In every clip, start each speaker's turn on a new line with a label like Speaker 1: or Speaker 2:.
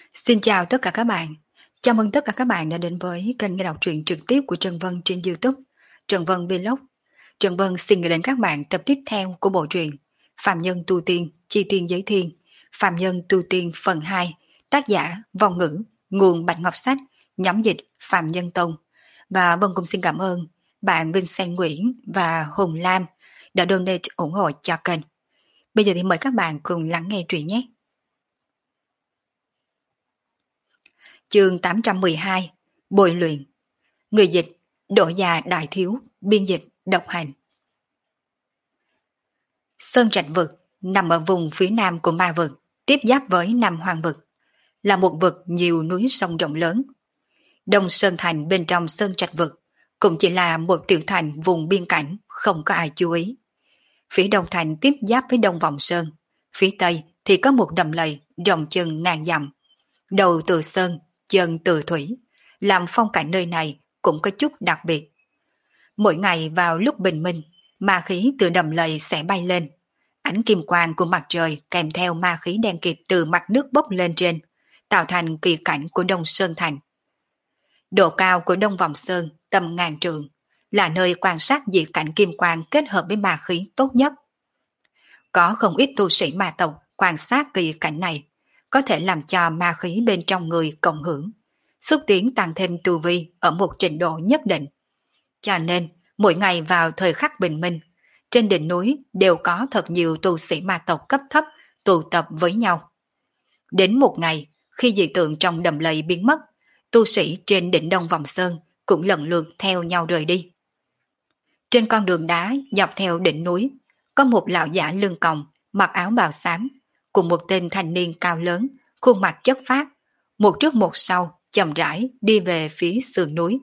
Speaker 1: Xin chào tất cả các bạn. Chào mừng tất cả các bạn đã đến với kênh nghe đọc truyện trực tiếp của Trần Vân trên YouTube, Trần Vân Vlog. Trần Vân xin gửi đến các bạn tập tiếp theo của bộ truyện Phạm Nhân Tu Tiên, Chi Tiên Giới Thiên, Phạm Nhân Tu Tiên phần 2, tác giả Vong Ngữ, nguồn Bạch Ngọc Sách, nhóm dịch Phạm Nhân Tông. Và Vân cũng xin cảm ơn bạn Vincent Nguyễn và Hùng Lam đã donate ủng hộ cho kênh. Bây giờ thì mời các bạn cùng lắng nghe truyện nhé. Chương 812 Bồi luyện. Người dịch Đỗ Già Đại Thiếu, biên dịch Độc Hành. Sơn Trạch Vực nằm ở vùng phía nam của Ma Vực, tiếp giáp với Nam Hoang Vực, là một vực nhiều núi sông rộng lớn. Đông Sơn Thành bên trong Sơn Trạch Vực cũng chỉ là một tiểu thành vùng biên cảnh, không có ai chú ý. Phía đông thành tiếp giáp với Đông Vọng Sơn, phía tây thì có một đầm lầy rộng chừng ngàn dặm, đầu từ sơn, chân từ thủy, làm phong cảnh nơi này cũng có chút đặc biệt. Mỗi ngày vào lúc bình minh, ma khí từ đầm lầy sẽ bay lên. Ánh kim quang của mặt trời kèm theo ma khí đen kịt từ mặt nước bốc lên trên, tạo thành kỳ cảnh của Đông Sơn Thành. Độ cao của Đông Vọng Sơn tầm ngàn trượng, là nơi quan sát dị cảnh kim quang kết hợp với ma khí tốt nhất. Có không ít tu sĩ ma tộc quan sát kỳ cảnh này, có thể làm cho ma khí bên trong người cộng hưởng, xúc tiến tăng thêm tu vi ở một trình độ nhất định. Cho nên, mỗi ngày vào thời khắc bình minh, trên đỉnh núi đều có thật nhiều tu sĩ ma tộc cấp thấp tụ tập với nhau. Đến một ngày, khi dị tượng trong đầm lầy biến mất, tu sĩ trên đỉnh Đông Vọng Sơn cũng lần lượt theo nhau rời đi. Trên con đường đá dọc theo đỉnh núi, có một lão giả lưng còng, mặc áo bào xám, cùng một tên thanh niên cao lớn, khuôn mặt chất phác, một trước một sau, chậm rãi đi về phía sườn núi.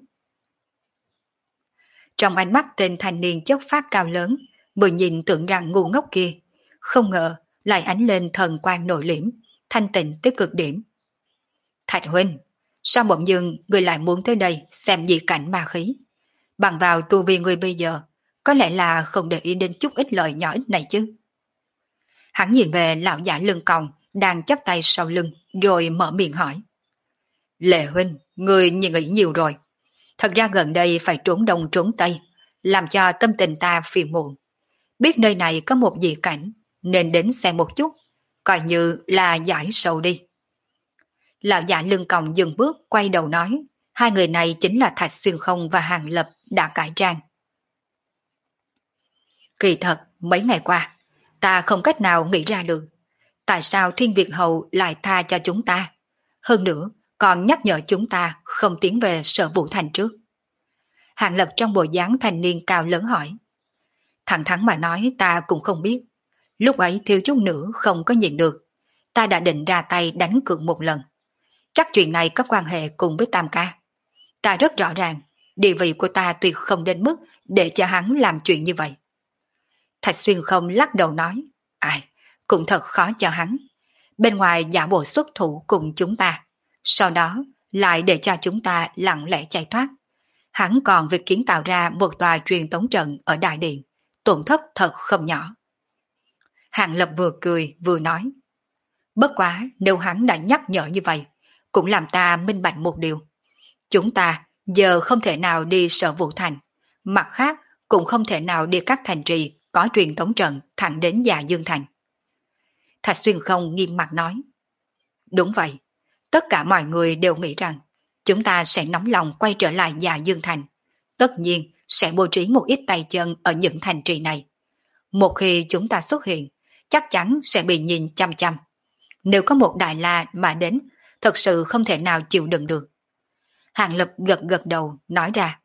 Speaker 1: Trong ánh mắt tên thanh niên chất phác cao lớn, vừa nhìn tưởng rằng ngu ngốc kia, không ngờ lại ánh lên thần quang nội liễm, thanh tịnh tới cực điểm. Thạch huynh, sao bỗng dưng người lại muốn tới đây xem dị cảnh ma khí? Bằng vào tu vi người bây giờ, có lẽ là không để ý đến chút ít lợi nhỏ ít này chứ. Hắn nhìn về lão giả lưng còng đang chắp tay sau lưng, rồi mở miệng hỏi. Lệ huynh, người nghĩ nhiều rồi. Thật ra gần đây phải trốn đông trốn tây, làm cho tâm tình ta phiền muộn. Biết nơi này có một dị cảnh, nên đến xem một chút, coi như là giải sầu đi. Lão giả lưng còng dừng bước quay đầu nói, hai người này chính là Thạch Xuyên Không và Hàng Lập đã cải trang. Kỳ thật, mấy ngày qua, ta không cách nào nghĩ ra được, tại sao Thiên Việt Hầu lại tha cho chúng ta. Hơn nữa, còn nhắc nhở chúng ta không tiến về Sở Vũ Thành trước. Hàng Lập trong bộ dáng thanh niên cao lớn hỏi. Thẳng thắn mà nói ta cũng không biết. Lúc ấy thiếu chút nữa không có nhìn được. Ta đã định ra tay đánh cược một lần. Chắc chuyện này có quan hệ cùng với Tam Ca. Ta rất rõ ràng, địa vị của ta tuyệt không đến mức để cho hắn làm chuyện như vậy. Thạch Xuyên Không lắc đầu nói. Ai, cũng thật khó cho hắn. Bên ngoài giả bộ xuất thủ cùng chúng ta, sau đó lại để cho chúng ta lặng lẽ chạy thoát. Hắn còn việc kiến tạo ra một tòa truyền tống trận ở đại điện, tổn thất thật không nhỏ. Hàng Lập vừa cười vừa nói. Bất quá nếu hắn đã nhắc nhở như vậy, cũng làm ta minh bạch một điều. Chúng ta giờ không thể nào đi Sở Vũ Thành, mặt khác cũng không thể nào đi các thành trì có truyền tống trận thẳng đến Dạ Dương Thành. Thạch Xuyên Không nghiêm mặt nói. Đúng vậy, tất cả mọi người đều nghĩ rằng chúng ta sẽ nóng lòng quay trở lại Dạ Dương Thành. Tất nhiên sẽ bố trí một ít tay chân ở những thành trì này. Một khi chúng ta xuất hiện, chắc chắn sẽ bị nhìn chăm chăm. Nếu có một Đại La mà đến, thật sự không thể nào chịu đựng được. Hàng Lập gật gật đầu nói ra.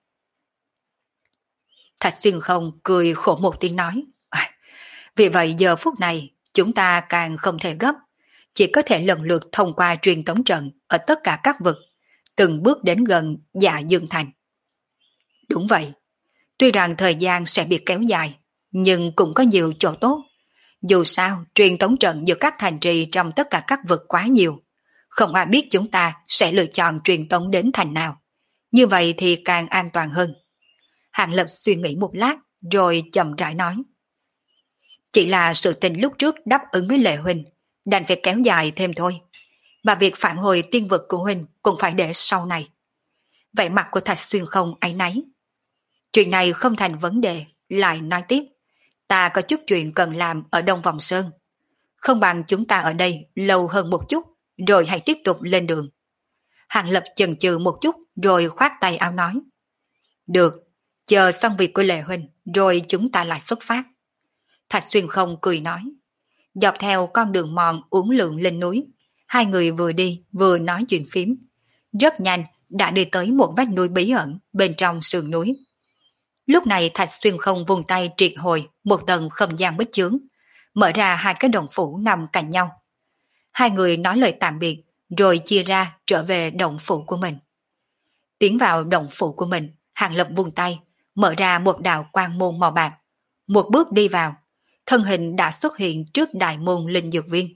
Speaker 1: Thạch Xuyên Không cười khổ một tiếng nói. Vì vậy giờ phút này chúng ta càng không thể gấp, chỉ có thể lần lượt thông qua truyền tống trận ở tất cả các vực, từng bước đến gần Dạ Dương Thành. Đúng vậy, tuy rằng thời gian sẽ bị kéo dài, nhưng cũng có nhiều chỗ tốt. Dù sao, truyền tống trận giữa các thành trì trong tất cả các vực quá nhiều, không ai biết chúng ta sẽ lựa chọn truyền tống đến thành nào. Như vậy thì càng an toàn hơn. Hàng Lập suy nghĩ một lát, rồi chậm rãi nói. Chỉ là sự tình lúc trước đáp ứng với Lệ Huynh, đành phải kéo dài thêm thôi. mà việc phản hồi tiên vực của huynh cũng phải để sau này. Vẻ mặt của Thạch Xuyên không áy náy. Chuyện này không thành vấn đề, lại nói tiếp. Ta có chút chuyện cần làm ở Đông Vòng Sơn. Không bằng chúng ta ở đây lâu hơn một chút, rồi hãy tiếp tục lên đường. Hàng Lập chần chừ một chút, rồi khoát tay áo nói. Được, chờ xong việc của Lệ Huynh, rồi chúng ta lại xuất phát. Thạch Xuyên không cười nói. Dọc theo con đường mòn uốn lượn lên núi, hai người vừa đi vừa nói chuyện phím. Rất nhanh đã đi tới một vách núi bí ẩn bên trong sườn núi. Lúc này Thạch Xuyên không vùng tay triệt hồi một tầng không gian bích chướng, mở ra hai cái động phủ nằm cạnh nhau. Hai người nói lời tạm biệt, rồi chia ra trở về động phủ của mình. Tiến vào động phủ của mình, Hàng Lập vùng tay, mở ra một đạo quang môn màu bạc. Một bước đi vào, thân hình đã xuất hiện trước đại môn linh dược viên.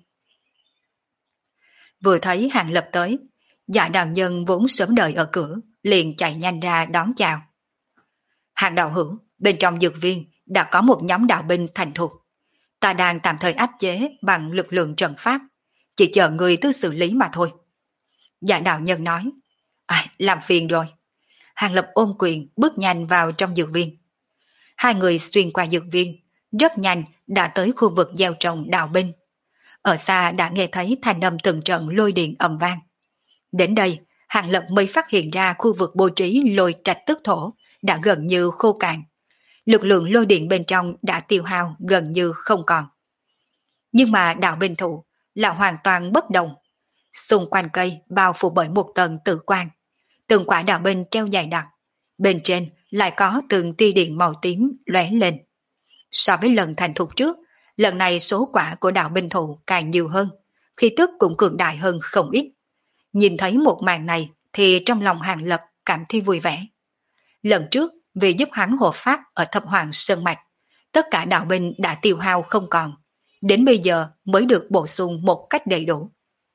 Speaker 1: Vừa thấy Hàng Lập tới, Dạ đạo nhân vốn sớm đợi ở cửa, liền chạy nhanh ra đón chào. Hàng đạo hữu, bên trong dược viên đã có một nhóm đạo binh thành thục. Ta đang tạm thời áp chế bằng lực lượng trận pháp, chỉ chờ người tới xử lý mà thôi. Dạ đạo nhân nói. Làm phiền rồi. Hàng Lập ôm quyền bước nhanh vào trong dược viên. Hai người xuyên qua dược viên, rất nhanh đã tới khu vực gieo trồng đạo binh. Ở xa đã nghe thấy thanh âm từng trận lôi điện ầm vang. Đến đây, Hàng Lập mới phát hiện ra khu vực bố trí lôi trạch tức thổ đã gần như khô cạn. Lực lượng lôi điện bên trong đã tiêu hao gần như không còn. Nhưng mà đạo binh thủ là hoàn toàn bất động. Xung quanh cây bao phủ bởi một tầng tử quang. Từng quả đạo binh treo dài đặc. Bên trên lại có từng tia điện màu tím lóe lên. So với lần thành thục trước, lần này số quả của đạo binh thủ càng nhiều hơn, khí tức cũng cường đại hơn không ít. Nhìn thấy một màn này thì trong lòng Hàng Lập cảm thấy vui vẻ. Lần trước, vì giúp hắn hộ pháp ở Thập Hoàng Sơn Mạch, tất cả đạo binh đã tiêu hao không còn, đến bây giờ mới được bổ sung một cách đầy đủ.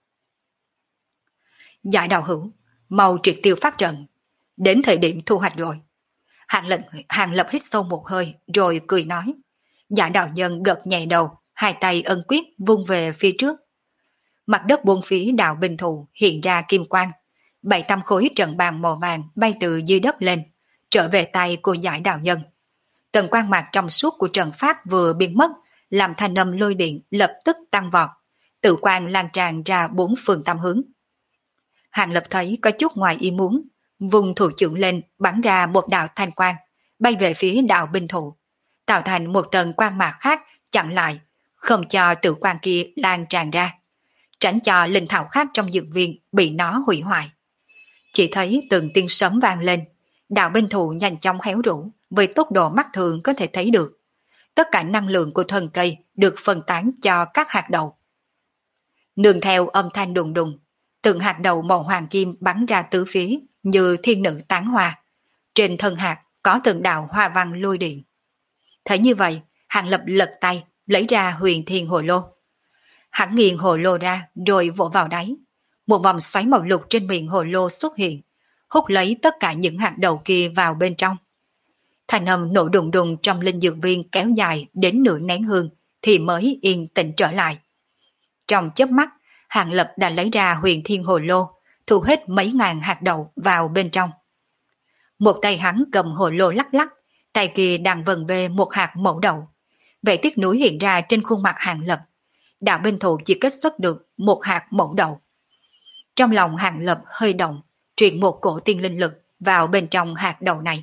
Speaker 1: Dạ đạo hữu, mau triệt tiêu pháp trận, đến thời điểm thu hoạch rồi. Hàng Lập hít sâu một hơi rồi cười nói. Dạ đạo nhân gật nhẹ đầu, hai tay ân quyết vung về phía trước. Mặt đất buông phía đạo binh thù hiện ra kim quang, 7-8 khối trận bàn màu vàng bay từ dưới đất lên, trở về tay của giải đạo nhân. Tầng quang mạc trong suốt của trận pháp vừa biến mất, làm thanh âm lôi điện lập tức tăng vọt, tự quang lan tràn ra 4 phương tám hướng. Hàng Lập thấy có chút ngoài ý muốn, vùng thủ trưởng lên bắn ra một đạo thanh quang, bay về phía đạo binh thủ, tạo thành một tầng quang mạc khác chặn lại, không cho tự quang kia lan tràn ra, tránh cho linh thảo khác trong dược viên bị nó hủy hoại. Chỉ thấy từng tiếng sấm vang lên, đạo binh thủ nhanh chóng héo rũ với tốc độ mắt thường có thể thấy được. Tất cả năng lượng của thân cây được phân tán cho các hạt đậu. Nương theo âm thanh đùng đùng, từng hạt đậu màu hoàng kim bắn ra tứ phía như thiên nữ tán hoa. Trên thân hạt có từng đạo hoa văn lôi điện. Thấy như vậy, Hàng Lập lật tay lấy ra huyền thiên hồ lô. Hắn nghiền hồ lô ra rồi vỗ vào đáy. Một vòng xoáy màu lục trên miệng hồ lô xuất hiện, hút lấy tất cả những hạt đậu kia vào bên trong. Thanh âm nổ đùng đùng trong linh dược viên kéo dài đến nửa nén hương thì mới yên tĩnh trở lại. Trong chớp mắt, Hàng Lập đã lấy ra huyền thiên hồ lô, thu hết mấy ngàn hạt đậu vào bên trong. Một tay hắn cầm hồ lô lắc lắc, tay kia đang vần về một hạt mẫu đậu. Vẻ tiếc nuối hiện ra trên khuôn mặt Hàng Lập. Đạo binh thủ chỉ kết xuất được một hạt mẫu đậu. Trong lòng Hàng Lập hơi động, truyền một cổ tiên linh lực vào bên trong hạt đậu này.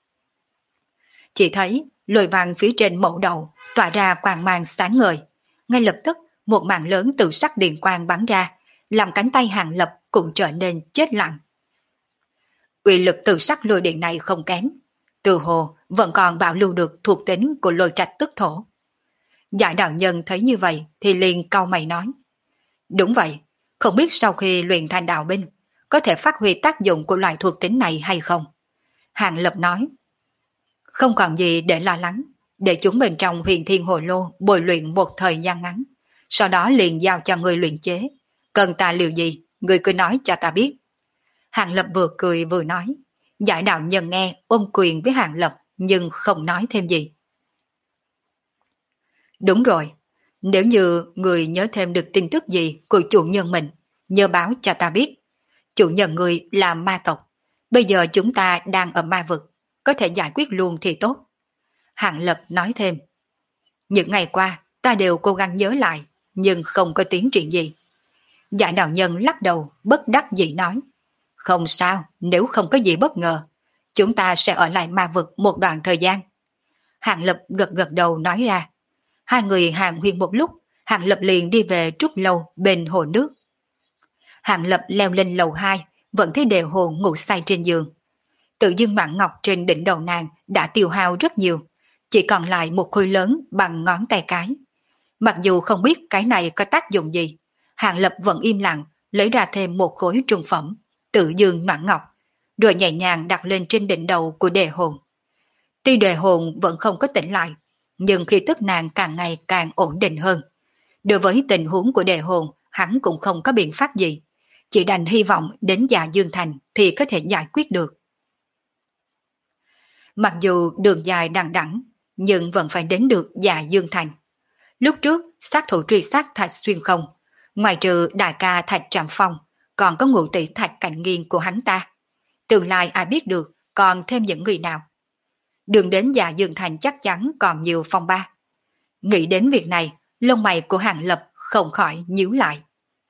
Speaker 1: Chỉ thấy lôi vàng phía trên mẫu đậu tỏa ra quang mang sáng ngời. Ngay lập tức một màn lớn tự sắc điện quang bắn ra, làm cánh tay Hàng Lập cũng trở nên chết lặng. Uy lực tự sắc lôi điện này không kém, từ hồ vẫn còn bảo lưu được thuộc tính của lôi trạch tức thổ. Giải đạo nhân thấy như vậy thì liền cau mày nói. Đúng vậy, không biết sau khi luyện thành đạo binh, có thể phát huy tác dụng của loại thuộc tính này hay không? Hàng Lập nói. Không còn gì để lo lắng, để chúng bên trong huyền thiên hồ lô bồi luyện một thời gian ngắn, sau đó liền giao cho người luyện chế. Cần ta liều gì, người cứ nói cho ta biết. Hàng Lập vừa cười vừa nói. Giải đạo nhân nghe ôm quyền với Hàng Lập nhưng không nói thêm gì. Đúng rồi, nếu như người nhớ thêm được tin tức gì của chủ nhân mình, nhờ báo cho ta biết. Chủ nhân người là ma tộc. Bây giờ chúng ta đang ở ma vực, có thể giải quyết luôn thì tốt. Hạng Lập nói thêm. Những ngày qua, ta đều cố gắng nhớ lại, nhưng không có tiến triển gì. Dạ đạo nhân lắc đầu, bất đắc dĩ nói. Không sao, nếu không có gì bất ngờ, chúng ta sẽ ở lại ma vực một đoạn thời gian. Hạng Lập gật gật đầu nói ra. Hai người hàng huyên một lúc, Hạng Lập liền đi về trúc lâu bên hồ nước. Hạng Lập leo lên lầu 2, vẫn thấy Đề Hồn ngủ say trên giường. Tự dưng mạn ngọc trên đỉnh đầu nàng đã tiêu hao rất nhiều, chỉ còn lại một khối lớn bằng ngón tay cái. Mặc dù không biết cái này có tác dụng gì, Hạng Lập vẫn im lặng lấy ra thêm một khối trung phẩm, tự dương mạn ngọc, rồi nhẹ nhàng đặt lên trên đỉnh đầu của Đề Hồn. Tuy Đề Hồn vẫn không có tỉnh lại, nhưng khi tức nàng càng ngày càng ổn định hơn. Đối với tình huống của Đề Hồn, hắn cũng không có biện pháp gì, chỉ đành hy vọng đến Dạ Dương Thành thì có thể giải quyết được. Mặc dù đường dài đằng đẵng, nhưng vẫn phải đến được Dạ Dương Thành. Lúc trước, sát thủ truy sát Thạch Xuyên Không, ngoài trừ đại ca Thạch Trạm Phong, còn có ngũ tỷ Thạch Cảnh Nghiên của hắn ta. Tương lai ai biết được, còn thêm những người nào. Đường đến Dạ Dương Thành chắc chắn còn nhiều phong ba. Nghĩ đến việc này, lông mày của Hạng Lập không khỏi nhíu lại.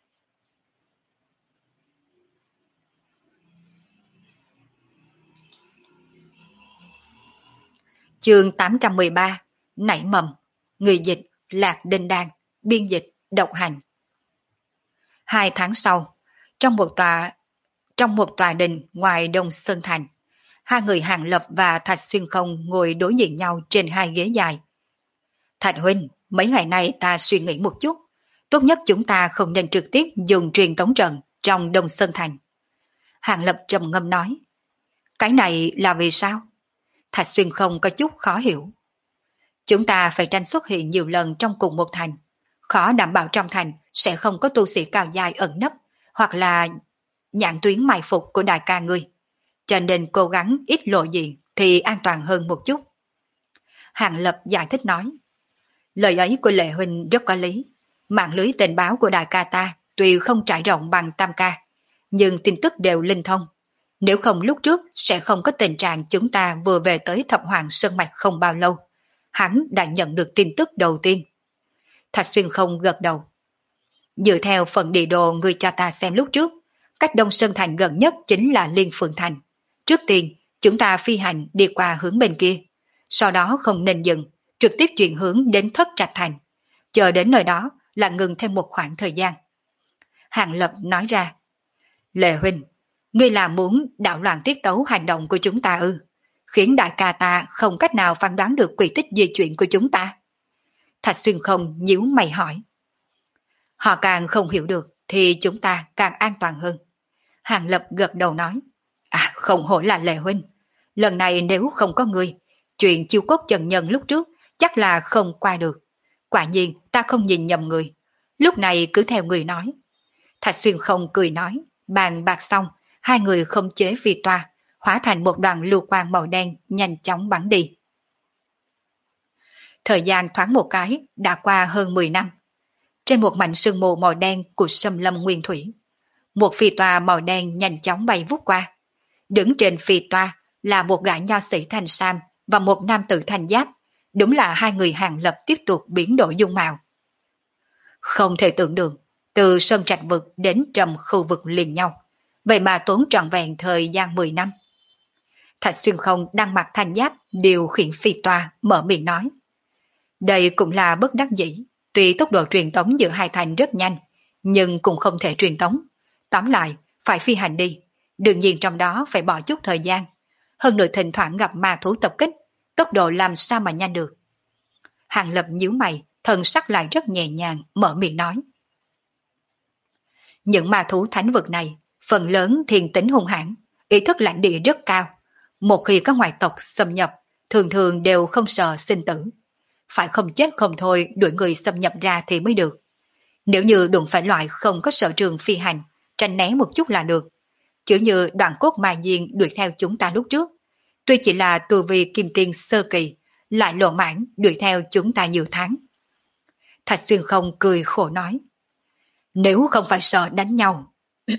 Speaker 1: Chương 813, Nảy mầm. Người dịch Lạc Đinh Đan, biên dịch Độc Hành. 2 tháng sau, trong một tòa đình ngoài Đông Sơn Thành, hai người Hạng Lập và Thạch Xuyên Không ngồi đối diện nhau trên hai ghế dài. Thạch huynh, mấy ngày nay ta suy nghĩ một chút, tốt nhất chúng ta không nên trực tiếp dùng truyền tống trận trong Đông Sơn Thành. Hạng Lập trầm ngâm nói. Cái này là vì sao? Thạch Xuyên Không có chút khó hiểu. Chúng ta phải tranh xuất hiện nhiều lần trong cùng một thành. Khó đảm bảo trong thành sẽ không có tu sĩ cao dài ẩn nấp, hoặc là nhãn tuyến mai phục của đại ca ngươi. Cho nên cố gắng ít lộ diện thì an toàn hơn một chút. Hạng Lập giải thích nói. Lời ấy của Lệ huynh rất có lý. Mạng lưới tình báo của đại ca ta tuy không trải rộng bằng Tam ca, nhưng tin tức đều linh thông. Nếu không lúc trước sẽ không có tình trạng chúng ta vừa về tới Thập Hoàng Sơn Mạch không bao lâu. Hắn đã nhận được tin tức đầu tiên. Thạch Xuyên Không gật đầu. Dựa theo phần địa đồ người cho ta xem lúc trước, cách Đông Sơn Thành gần nhất chính là Liên Phượng Thành. Trước tiên, chúng ta phi hành đi qua hướng bên kia. Sau đó không nên dừng, trực tiếp chuyển hướng đến Thất Trạch Thành. Chờ đến nơi đó là ngừng thêm một khoảng thời gian. Hạng Lập nói ra. Lệ huynh, ngươi là muốn đảo loạn tiết tấu hành động của chúng ta ư? Khiến đại ca ta không cách nào phán đoán được quy tích di chuyển của chúng ta. Thạch Xuyên Không nhíu mày hỏi. Họ càng không hiểu được thì chúng ta càng an toàn hơn. Hạng Lập gật đầu nói. À, không hổ là Lệ huynh. Lần này nếu không có ngươi, chuyện chiêu cốt trần nhân lúc trước chắc là không qua được. Quả nhiên ta không nhìn nhầm người. Lúc này cứ theo người nói. Thạch Xuyên Không cười nói. Bàn bạc xong, hai người không chế phi toa, hóa thành một đoàn lưu quang màu đen nhanh chóng bắn đi. Thời gian thoáng một cái đã qua hơn 10 năm. Trên một mảnh sương mù màu đen của xâm lâm nguyên thủy, một phi toa màu đen nhanh chóng bay vút qua. Đứng trên phi toa là một gã nho sĩ thanh sam và một nam tử thanh giáp. Đúng là hai người Hạng Lập tiếp tục biến đổi dung mạo. Không thể tưởng được, từ Sơn Trạch Vực đến Trầm khu vực liền nhau, vậy mà tốn trọn vẹn thời gian 10 năm. Thạch Xuyên Không đang mặc thanh giáp điều khiển phi toa mở miệng nói. Đây cũng là bất đắc dĩ, tuy tốc độ truyền tống giữa hai thành rất nhanh, nhưng cũng không thể truyền tống. Tóm lại, phải phi hành đi, đương nhiên trong đó phải bỏ chút thời gian. Hơn nữa thỉnh thoảng gặp ma thú tập kích, tốc độ làm sao mà nhanh được. Hạng Lập nhíu mày, thần sắc lại rất nhẹ nhàng, mở miệng nói. Những ma thú thánh vực này, phần lớn thiên tính hung hãn, ý thức lãnh địa rất cao. Một khi có ngoại tộc xâm nhập, thường thường đều không sợ sinh tử. Phải không chết không thôi đuổi người xâm nhập ra thì mới được. Nếu như đụng phải loại không có sở trường phi hành, tránh né một chút là được. Chứ như đoạn cốt mai diên đuổi theo chúng ta lúc trước. Tuy chỉ là tu vi kim tiên sơ kỳ, lại lộ mãn đuổi theo chúng ta nhiều tháng. Thạch Xuyên Không cười khổ nói. Nếu không phải sợ đánh nhau,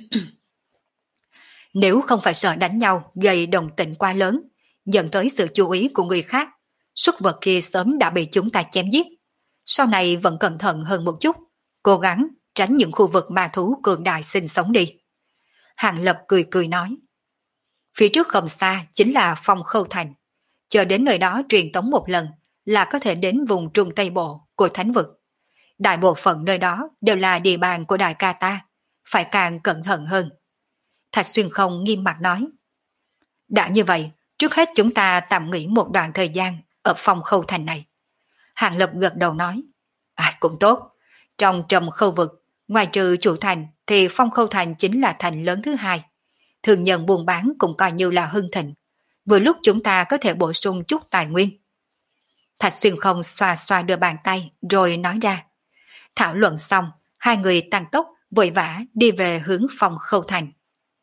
Speaker 1: nếu không phải sợ đánh nhau gây đồng tình quá lớn, dẫn tới sự chú ý của người khác, súc vật kia sớm đã bị chúng ta chém giết. Sau này vẫn cẩn thận hơn một chút, cố gắng tránh những khu vực ma thú cường đại sinh sống đi. Hàng Lập cười cười nói. Phía trước không xa chính là Phong Khâu Thành. Chờ đến nơi đó truyền tống một lần là có thể đến vùng Trung Tây Bộ của Thánh Vực. Đại bộ phận nơi đó đều là địa bàn của đại ca ta, phải càng cẩn thận hơn. Thạch Xuyên Không nghiêm mặt nói. Đã như vậy, trước hết chúng ta tạm nghỉ một đoạn thời gian ở Phong Khâu Thành này. Hàng Lập gật đầu nói. Cũng tốt. Trong Trầm Khâu Vực, ngoài trừ chủ thành thì Phong Khâu Thành chính là thành lớn thứ hai. Thường nhân buôn bán cũng coi như là hưng thịnh. Vừa lúc chúng ta có thể bổ sung chút tài nguyên. Thạch Xuyên Không xoa xoa đưa bàn tay rồi nói ra. Thảo luận xong, hai người tăng tốc vội vã đi về hướng Phong Khâu Thành.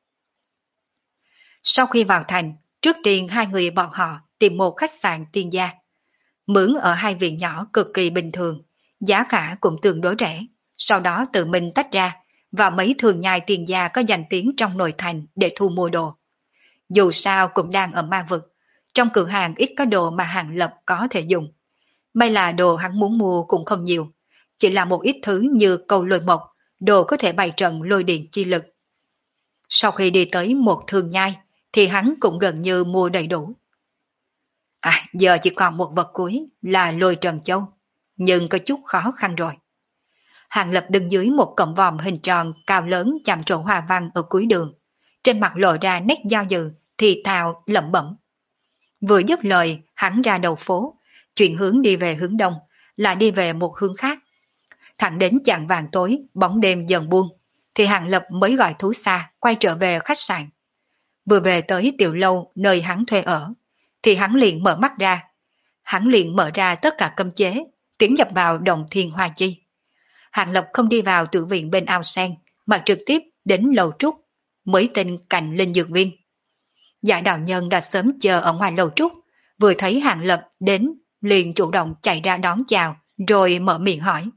Speaker 1: Sau khi vào thành, trước tiên hai người bọn họ tìm một khách sạn tiên gia. Mướn ở hai viện nhỏ cực kỳ bình thường, giá cả cũng tương đối rẻ. Sau đó tự mình tách ra và mấy thường nhai tiền gia có danh tiếng trong nội thành để thu mua đồ. Dù sao cũng đang ở ma vực, trong cửa hàng ít có đồ mà Hàng Lập có thể dùng. May là đồ hắn muốn mua cũng không nhiều, chỉ là một ít thứ như cầu lôi mộc, đồ có thể bày trận lôi điện chi lực. Sau khi đi tới một thường nhai, thì hắn cũng gần như mua đầy đủ. Giờ chỉ còn một vật cuối là lôi trần châu, nhưng có chút khó khăn rồi. Hàng Lập đứng dưới một cổng vòm hình tròn cao lớn chạm trổ hoa văn ở cuối đường, trên mặt lộ ra nét do dự, thì thào lẩm bẩm. Vừa dứt lời, hắn ra đầu phố, chuyển hướng đi về hướng đông, là đi về một hướng khác. Thẳng đến chạng vàng tối, bóng đêm dần buông, thì Hàng Lập mới gọi thú xa quay trở về khách sạn. Vừa về tới tiểu lâu nơi hắn thuê ở, thì hắn liền mở mắt ra. Hắn liền mở ra tất cả cấm chế, tiến nhập vào Động Thiên Hoa Chi. Hàng Lập không đi vào tử viện bên ao sen, mà trực tiếp đến lầu trúc, mới tên cạnh linh dược viên. Giải đạo nhân đã sớm chờ ở ngoài lầu trúc, vừa thấy Hàng Lập đến, liền chủ động chạy ra đón chào, rồi mở miệng hỏi.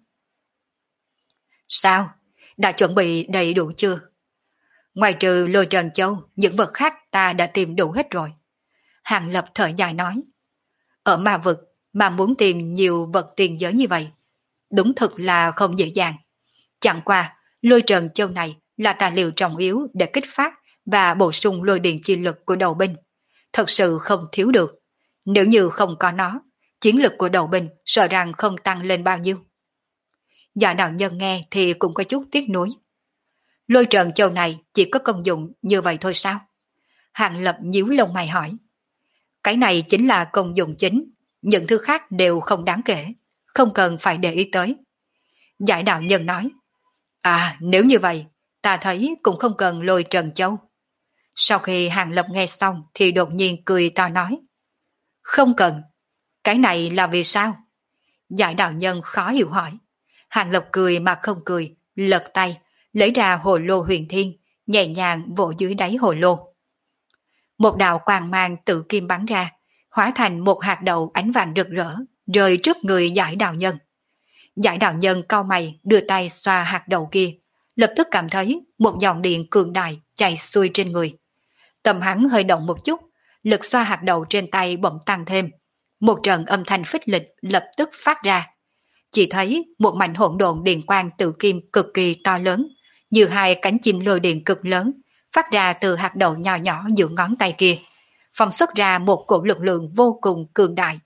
Speaker 1: Sao? Đã chuẩn bị đầy đủ chưa? Ngoài trừ lôi trần châu, những vật khác ta đã tìm đủ hết rồi. Hàng Lập thở dài nói. Ở ma vực mà muốn tìm nhiều vật tiền giới như vậy, đúng thực là không dễ dàng. Chẳng qua, lôi trần châu này là tài liệu trọng yếu để kích phát và bổ sung lôi điện chi lực của đầu binh. Thật sự không thiếu được. Nếu như không có nó, chiến lực của đầu binh sợ rằng không tăng lên bao nhiêu. Dạ đạo nhân nghe thì cũng có chút tiếc nuối. Lôi trần châu này chỉ có công dụng như vậy thôi sao? Hàng Lập nhíu lông mày hỏi. Cái này chính là công dụng chính, những thứ khác đều không đáng kể, không cần phải để ý tới. Giải đạo nhân nói. Nếu như vậy, ta thấy cũng không cần lôi trần châu. Sau khi Hàng Lập nghe xong thì đột nhiên cười to nói. Không cần. Cái này là vì sao? Giải đạo nhân khó hiểu hỏi. Hàng Lập cười mà không cười, lật tay, lấy ra hồ lô huyền thiên, nhẹ nhàng vỗ dưới đáy hồ lô. Một đạo quang mang tự kim bắn ra, hóa thành một hạt đậu ánh vàng rực rỡ, rơi trước người giải đạo nhân. Giải đạo nhân cau mày đưa tay xoa hạt đậu kia, lập tức cảm thấy một dòng điện cường đại chạy xuôi trên người. Tâm hắn hơi động một chút, lực xoa hạt đậu trên tay bỗng tăng thêm. Một trận âm thanh phích lịch lập tức phát ra. Chỉ thấy một mảnh hỗn độn điện quang tự kim cực kỳ to lớn, như hai cánh chim lôi điện cực lớn, phát ra từ hạt đậu nhỏ nhỏ giữa ngón tay kia, phóng xuất ra một cổ lực lượng vô cùng cường đại.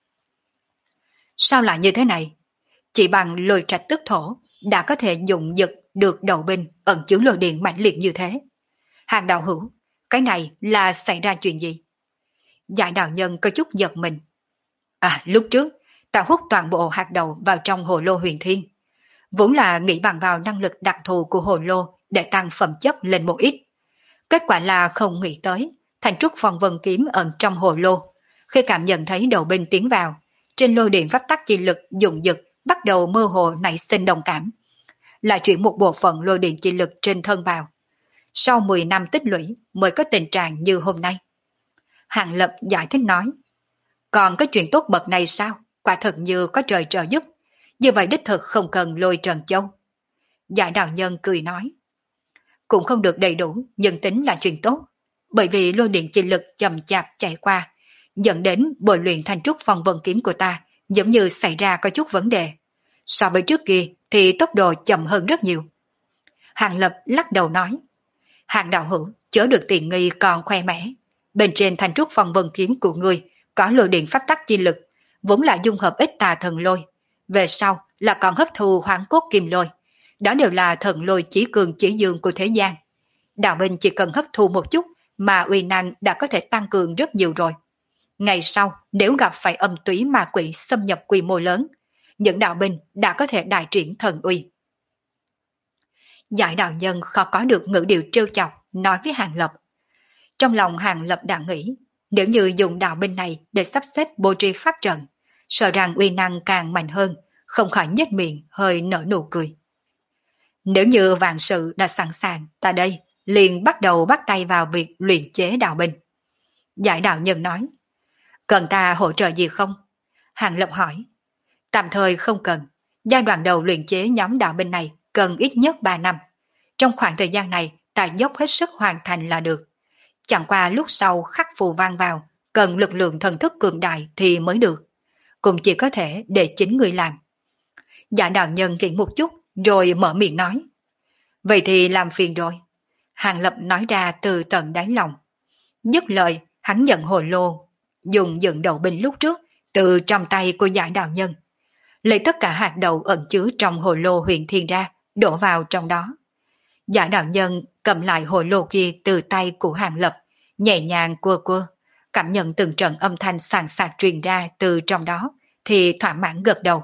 Speaker 1: Sao lại như thế này? Chỉ bằng lôi trạch tức thổ đã có thể dụng giật được đầu binh ẩn chứa lôi điện mãnh liệt như thế. Hàng đạo hữu, cái này là xảy ra chuyện gì? Giải đạo nhân có chút giật mình. Lúc trước, ta hút toàn bộ hạt đậu vào trong hồ lô huyền thiên. Vốn là nghĩ bằng vào năng lực đặc thù của hồ lô để tăng phẩm chất lên một ít. Kết quả là không nghĩ tới, thành trúc phong vân kiếm ẩn trong hồ lô. Khi cảm nhận thấy đầu binh tiến vào, trên lôi điện pháp tắc chi lực dụng dực bắt đầu mơ hồ nảy sinh đồng cảm. Là chuyển một bộ phận lôi điện chi lực trên thân vào. Sau 10 năm tích lũy mới có tình trạng như hôm nay. Hàng Lập giải thích nói. Còn có chuyện tốt bậc này sao? Quả thật như có trời trợ giúp. Như vậy đích thực không cần lôi trần châu. Giải đạo nhân cười nói. Cũng không được đầy đủ, nhưng tính là chuyện tốt. Bởi vì lôi điện chi lực chậm chạp chạy qua, dẫn đến bồi luyện thành trúc phong vân kiếm của ta giống như xảy ra có chút vấn đề. So với trước kia thì tốc độ chậm hơn rất nhiều. Hàng Lập lắc đầu nói. Hàng đạo hữu, chớ được tiện nghi còn khoe mẽ. Bên trên thành trúc phong vân kiếm của ngươi có lôi điện pháp tắc chi lực, vốn là dung hợp ít tà thần lôi. Về sau là còn hấp thu hoảng cốt kim lôi. Đó đều là thần lôi chỉ cường chỉ dương của thế gian. Đạo binh chỉ cần hấp thu một chút mà uy năng đã có thể tăng cường rất nhiều rồi. Ngày sau nếu gặp phải âm túy ma quỷ xâm nhập quy mô lớn, những đạo binh đã có thể đại triển thần uy. Giải đạo nhân khó có được ngữ điệu trêu chọc nói với Hàng Lập. Trong lòng Hàng Lập đã nghĩ, nếu như dùng đạo binh này để sắp xếp bố trí pháp trận, sợ rằng uy năng càng mạnh hơn, không khỏi nhếch miệng hơi nở nụ cười. Nếu như vạn sự đã sẵn sàng, ta đây liền bắt đầu bắt tay vào việc luyện chế đạo binh. Giải đạo nhân nói, cần ta hỗ trợ gì không? Hàng Lập hỏi, tạm thời không cần, giai đoạn đầu luyện chế nhóm đạo binh này cần ít nhất 3 năm. Trong khoảng thời gian này ta dốc hết sức hoàn thành là được. Chẳng qua lúc sau khắc phù văn vào, cần lực lượng thần thức cường đại thì mới được. Cũng chỉ có thể để chính người làm. Giả đạo nhân nghĩ một chút rồi mở miệng nói. Vậy thì làm phiền rồi. Hàng Lập nói ra từ tận đáy lòng. Dứt lời, hắn nhận hồ lô, dùng dựng đầu binh lúc trước từ trong tay của giải đạo nhân. Lấy tất cả hạt đậu ẩn chứa trong hồ lô huyền thiên ra, đổ vào trong đó. Giải đạo nhân cầm lại hồ lô kia từ tay của Hàng Lập, nhẹ nhàng cua cua, cảm nhận từng trận âm thanh sàn sạc truyền ra từ trong đó, thì thỏa mãn gật đầu.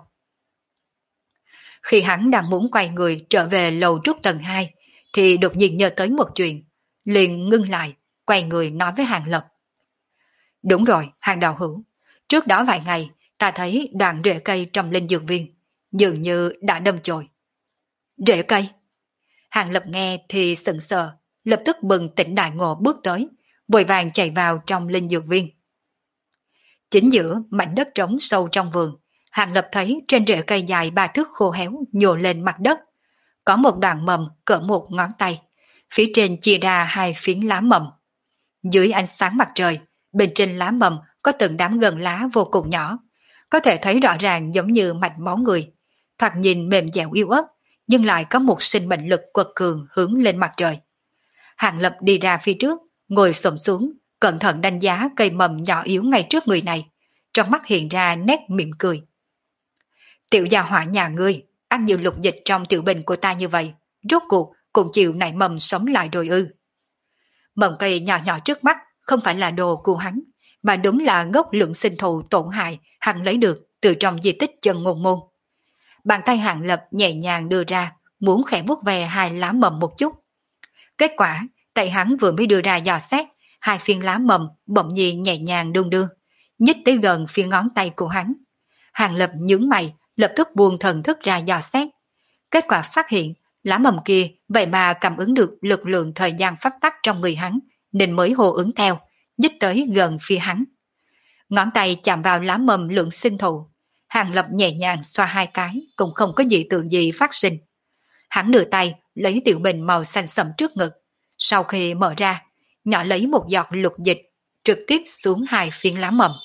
Speaker 1: Khi hắn đang muốn quay người trở về lầu trúc tầng 2, thì đột nhiên nhớ tới một chuyện, liền ngưng lại, quay người nói với Hàng Lập. Đúng rồi, Hàng đạo hữu, trước đó vài ngày, ta thấy đoạn rễ cây trong linh dược viên, dường như đã đâm chồi. Rễ cây? Hàng Lập nghe thì sững sờ, lập tức bừng tỉnh đại ngộ bước tới, vội vàng chạy vào trong linh dược viên. Chính giữa mảnh đất trống sâu trong vườn, Hàng Lập thấy trên rễ cây dài 3 thước khô héo nhô lên mặt đất. Có một đoạn mầm cỡ một ngón tay, phía trên chia ra 2 phiến lá mầm. Dưới ánh sáng mặt trời, bên trên lá mầm có từng đám gần lá vô cùng nhỏ, có thể thấy rõ ràng giống như mạch máu người, thoạt nhìn mềm dẻo yếu ớt, nhưng lại có một sinh mệnh lực quật cường hướng lên mặt trời. Hàng Lập đi ra phía trước, ngồi xổm xuống, cẩn thận đánh giá cây mầm nhỏ yếu ngay trước người này, trong mắt hiện ra nét mỉm cười. Tiểu gia hỏa nhà ngươi, ăn nhiều lục dịch trong tiểu bình của ta như vậy, rốt cuộc cũng chịu nảy mầm sống lại rồi ư. Mầm cây nhỏ nhỏ trước mắt không phải là đồ của hắn, mà đúng là gốc lượng sinh thụ tổn hại hắn lấy được từ trong di tích chân ngôn môn. Bàn tay Hàng Lập nhẹ nhàng đưa ra, muốn khẽ vuốt về 2 lá mầm một chút. Kết quả, tay hắn vừa mới đưa ra dò xét, 2 phiến lá mầm bỗng nhiên nhẹ nhàng đung đưa, nhích tới gần phía ngón tay của hắn. Hàng Lập nhướng mày, lập tức buông thần thức ra dò xét. Kết quả phát hiện, lá mầm kia vậy mà cảm ứng được lực lượng thời gian pháp tắc trong người hắn, nên mới hô ứng theo, nhích tới gần phía hắn. Ngón tay chạm vào lá mầm lượng sinh thụ, Hàng Lập nhẹ nhàng xoa 2 cái, cũng không có gì tượng gì phát sinh. Hắn đưa tay lấy tiểu bình màu xanh sẫm trước ngực, sau khi mở ra, nhỏ lấy một giọt lục dịch, trực tiếp xuống 2 phiến lá mầm.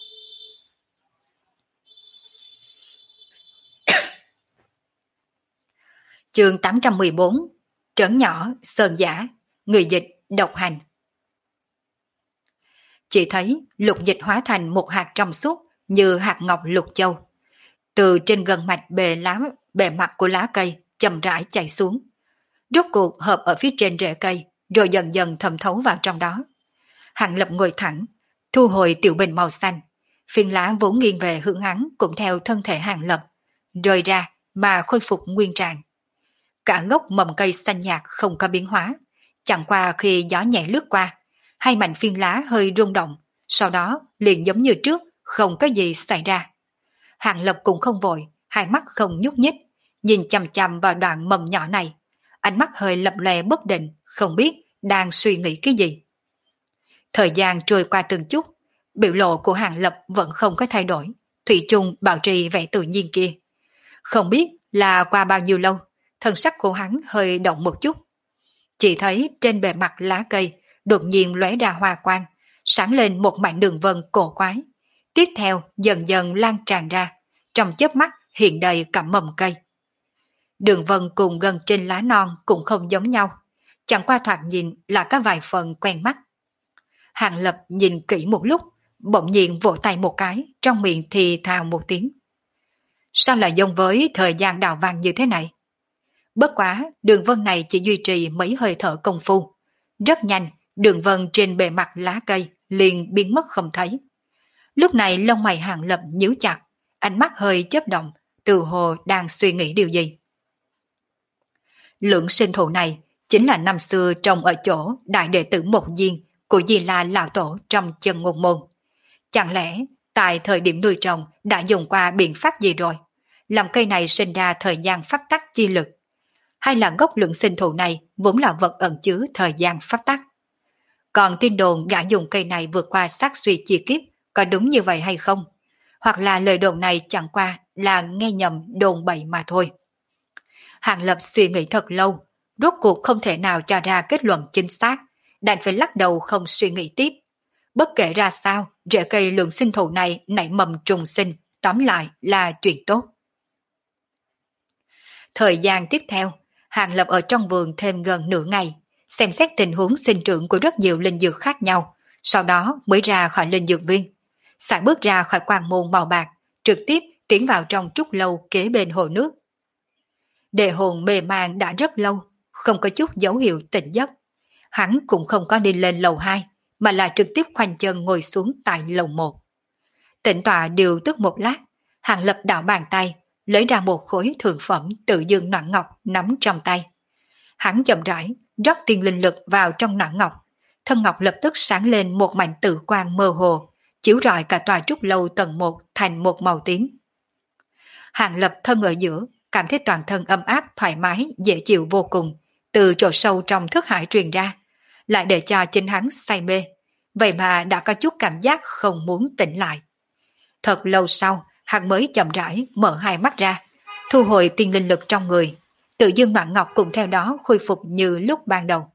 Speaker 1: Chương 814, Trấn nhỏ, Sơn giả, người dịch, độc hành. Chỉ thấy lục dịch hóa thành một hạt trong suốt như hạt ngọc lục châu. Từ trên gần mạch bề mặt của lá cây chậm rãi chảy xuống. Rốt cuộc hợp ở phía trên rễ cây, rồi dần dần thẩm thấu vào trong đó. Hàng Lập ngồi thẳng, thu hồi tiểu bình màu xanh. Phiến lá vốn nghiêng về hướng hắn cũng theo thân thể Hàng Lập, rời ra mà khôi phục nguyên trạng. Cả gốc mầm cây xanh nhạt không có biến hóa, chẳng qua khi gió nhẹ lướt qua, 2 mảnh phiến lá hơi rung động, sau đó liền giống như trước, không có gì xảy ra. Hàng Lập cũng không vội, 2 mắt không nhúc nhích, nhìn chằm chằm vào đoạn mầm nhỏ này, ánh mắt hơi lập lòe bất định, không biết đang suy nghĩ cái gì. Thời gian trôi qua từng chút, biểu lộ của Hàng Lập vẫn không có thay đổi, thủy chung bảo trì vẻ tự nhiên kia. Không biết là qua bao nhiêu lâu, thân sắc của hắn hơi động một chút. Chỉ thấy trên bề mặt lá cây đột nhiên lóe ra hoa quang, sáng lên một mảnh đường vân cổ quái. Tiếp theo dần dần lan tràn ra, trong chớp mắt hiện đầy cả mầm cây. Đường vân cùng gần trên lá non cũng không giống nhau, chẳng qua thoạt nhìn là có vài phần quen mắt. Hàng Lập nhìn kỹ một lúc, bỗng nhiên vỗ tay một cái, trong miệng thì thào một tiếng. Sao lại giống với thời gian đào vàng như thế này? Bất quá, đường vân này chỉ duy trì mấy hơi thở công phu. Rất nhanh, đường vân trên bề mặt lá cây liền biến mất không thấy. Lúc này lông mày Hàng Lập nhíu chặt, ánh mắt hơi chớp động, từ hồ đang suy nghĩ điều gì. Lượng sinh thụ này chính là năm xưa trồng ở chỗ đại đệ tử Một Diên của Di La Lão Tổ trong Chân Ngôn Môn. Chẳng lẽ tại thời điểm nuôi trồng đã dùng qua biện pháp gì rồi? Làm cây này sinh ra thời gian pháp tắc chi lực? Hay là gốc lượng sinh thụ này vốn là vật ẩn chứa thời gian pháp tắc? Còn tin đồn gã dùng cây này vượt qua sát suy chi kiếp có đúng như vậy hay không? Hoặc là lời đồn này chẳng qua là nghe nhầm đồn bậy mà thôi. Hàng Lập suy nghĩ thật lâu, rốt cuộc không thể nào cho ra kết luận chính xác, đành phải lắc đầu không suy nghĩ tiếp. Bất kể ra sao, rễ cây lượng sinh thụ này nảy mầm trùng sinh, tóm lại là chuyện tốt. Thời gian tiếp theo, Hàng Lập ở trong vườn thêm gần nửa ngày, xem xét tình huống sinh trưởng của rất nhiều linh dược khác nhau, sau đó mới ra khỏi linh dược viên. Sải bước ra khỏi quang môn màu bạc, trực tiếp tiến vào trong trúc lâu kế bên hồ nước. Đề hồn mê man đã rất lâu, không có chút dấu hiệu tỉnh giấc. Hắn cũng không có đi lên lầu 2, mà là trực tiếp khoanh chân ngồi xuống tại lầu 1. Tĩnh tọa điều tức một lát, Hàng Lập đảo bàn tay, lấy ra một khối thượng phẩm tự dương noãn ngọc nắm trong tay. Hắn chậm rãi rót tiên linh lực vào trong noãn ngọc, thân ngọc lập tức sáng lên một mảnh tử quang mơ hồ, chiếu rọi cả tòa trúc lâu tầng 1 thành một màu tím. Hàng Lập thân ở giữa, cảm thấy toàn thân ấm áp thoải mái, dễ chịu vô cùng, từ chỗ sâu trong thức hải truyền ra, lại để cho chính hắn say mê, vậy mà đã có chút cảm giác không muốn tỉnh lại. Thật lâu sau, hắn mới chậm rãi mở hai mắt ra, thu hồi tiên linh lực trong người, tự dương noãn ngọc cũng theo đó khôi phục như lúc ban đầu.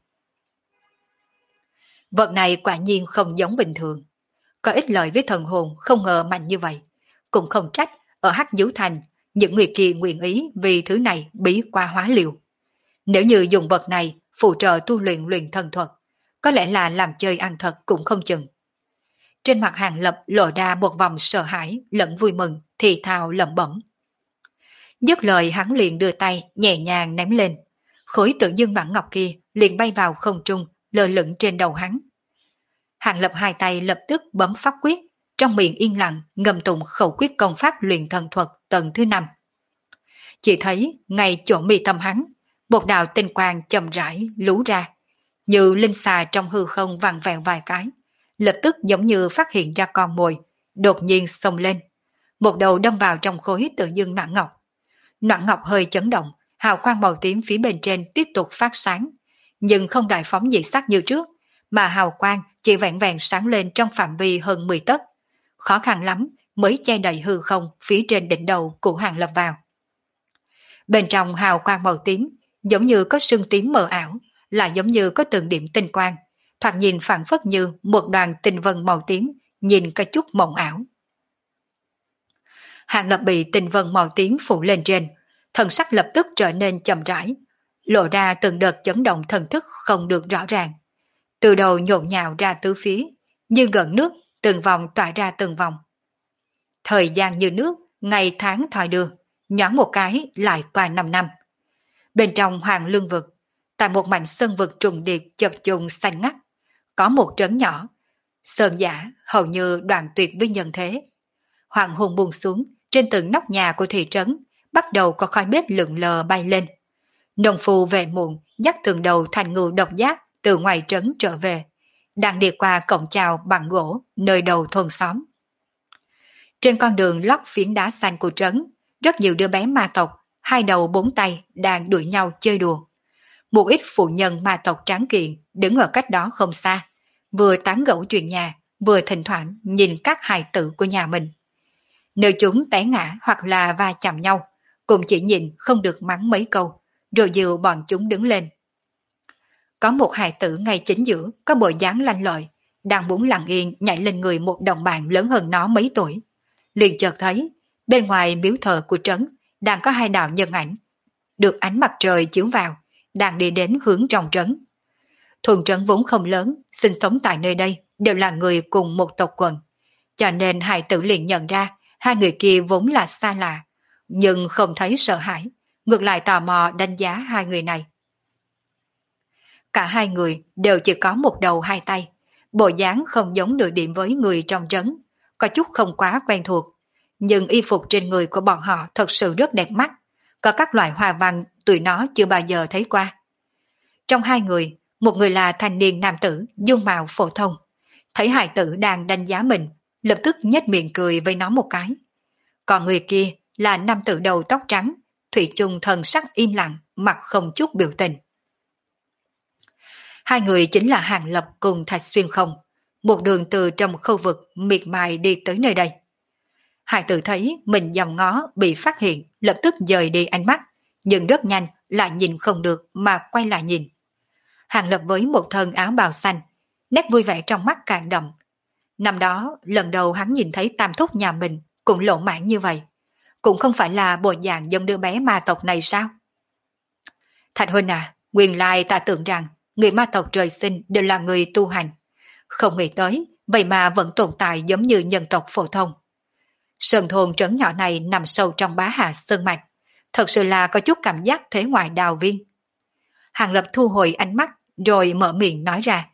Speaker 1: Vật này quả nhiên không giống bình thường, có ích lợi với thần hồn không ngờ mạnh như vậy, cũng không trách ở Hắc Dấu Thành những người kia nguyện ý vì thứ này bí qua hóa liều. Nếu như dùng vật này phụ trợ tu luyện luyện thần thuật, có lẽ là làm chơi ăn thật cũng không chừng. Trên mặt Hàng Lập lộ ra một vòng sợ hãi lẫn vui mừng, thì thào lẩm bẩm. Dứt lời hắn liền đưa tay nhẹ nhàng ném lên, khối tự dương noãn ngọc kia liền bay vào không trung, lơ lửng trên đầu hắn. Hàng Lập hai tay lập tức bấm pháp quyết, trong miệng yên lặng ngầm tụng khẩu quyết công pháp luyện thần thuật tầng thứ 5. Chỉ thấy ngay chỗ mi tâm hắn, một đạo tinh quang chậm rãi lú ra, như linh xà trong hư không vặn vẹo vài cái, lập tức giống như phát hiện ra con mồi, đột nhiên xông lên, một đầu đâm vào trong khối tự dương noãn ngọc. Noãn ngọc hơi chấn động, hào quang màu tím phía bên trên tiếp tục phát sáng, nhưng không đại phóng dị sắc như trước, mà hào quang chỉ vẹn vẹn sáng lên trong phạm vi hơn 10 tấc, khó khăn lắm mới che đầy hư không phía trên đỉnh đầu của Hàng Lập vào. Bên trong hào quang màu tím, giống như có sương tím mờ ảo, lại giống như có từng điểm tinh quang, thoạt nhìn phản phất như một đoàn tinh vân màu tím, nhìn có chút mộng ảo. Hàng Lập bị tinh vân màu tím phủ lên trên, thần sắc lập tức trở nên chậm rãi, lộ ra từng đợt chấn động thần thức không được rõ ràng. Từ đầu nhộn nhạo ra tứ phía, như gần nước, từng vòng tỏa ra từng vòng. Thời gian như nước, ngày tháng thoi đưa, nhoáng một cái lại qua 5 năm. Bên trong Hoàng Lương Vực, tại một mảnh sơn vực trùng điệp chập trùng xanh ngắt, có một trấn nhỏ, sơn giả hầu như đoạn tuyệt với nhân thế. Hoàng hôn buông xuống, trên từng nóc nhà của thị trấn, bắt đầu có khói bếp lượn lờ bay lên. Nông phu về muộn, dắt từng đầu thành ngưu độc giác từ ngoài trấn trở về, đang đi qua cổng chào bằng gỗ nơi đầu thôn xóm. Trên con đường lót phiến đá xanh của trấn, rất nhiều đứa bé ma tộc, hai đầu bốn tay đang đuổi nhau chơi đùa. Một ít phụ nhân ma tộc tráng kiện đứng ở cách đó không xa, vừa tán gẫu chuyện nhà, vừa thỉnh thoảng nhìn các hài tử của nhà mình. Nếu chúng té ngã hoặc là va chạm nhau, cũng chỉ nhìn không được mắng mấy câu, rồi dìu bọn chúng đứng lên. Có một hài tử ngay chính giữa, có bộ dáng lanh lợi, đang muốn lặng yên nhảy lên người một đồng bạn lớn hơn nó mấy tuổi. Liền chợt thấy, bên ngoài miếu thờ của trấn, đang có hai đạo nhân ảnh, được ánh mặt trời chiếu vào, đang đi đến hướng trong trấn. Thôn trấn vốn không lớn, sinh sống tại nơi đây đều là người cùng một tộc quần, cho nên hài tử liền nhận ra hai người kia vốn là xa lạ, nhưng không thấy sợ hãi, ngược lại tò mò đánh giá hai người này. Cả hai người đều chỉ có một đầu hai tay, bộ dáng không giống nửa điểm với người trong trấn, có chút không quá quen thuộc, nhưng y phục trên người của bọn họ thật sự rất đẹp mắt, có các loại hoa văn tụi nó chưa bao giờ thấy qua. Trong hai người, một người là thanh niên nam tử, dung mạo phổ thông, thấy hài tử đang đánh giá mình, lập tức nhếch miệng cười với nó một cái. Còn người kia là nam tử đầu tóc trắng, thủy chung thần sắc im lặng, mặt không chút biểu tình. Hai người chính là Hàng Lập cùng Thạch Xuyên Không, một đường từ trong khu vực miệt mài đi tới nơi đây. Hải tử thấy mình dòm ngó bị phát hiện, lập tức dời đi ánh mắt, nhưng rất nhanh lại nhìn không được mà quay lại nhìn. Hàng Lập với một thân áo bào xanh, nét vui vẻ trong mắt càng đậm. Năm đó, lần đầu hắn nhìn thấy tam thúc nhà mình cũng lộ mãn như vậy. Cũng không phải là bộ dạng giống đứa bé ma tộc này sao? Thạch huynh à, nguyên lai ta tưởng rằng người ma tộc trời sinh đều là người tu hành. Không nghĩ tới, vậy mà vẫn tồn tại giống như nhân tộc phổ thông. Sơn thôn trấn nhỏ này nằm sâu trong Bá Hà Sơn Mạch, thật sự là có chút cảm giác thế ngoại đào viên. Hàng Lập thu hồi ánh mắt, rồi mở miệng nói ra.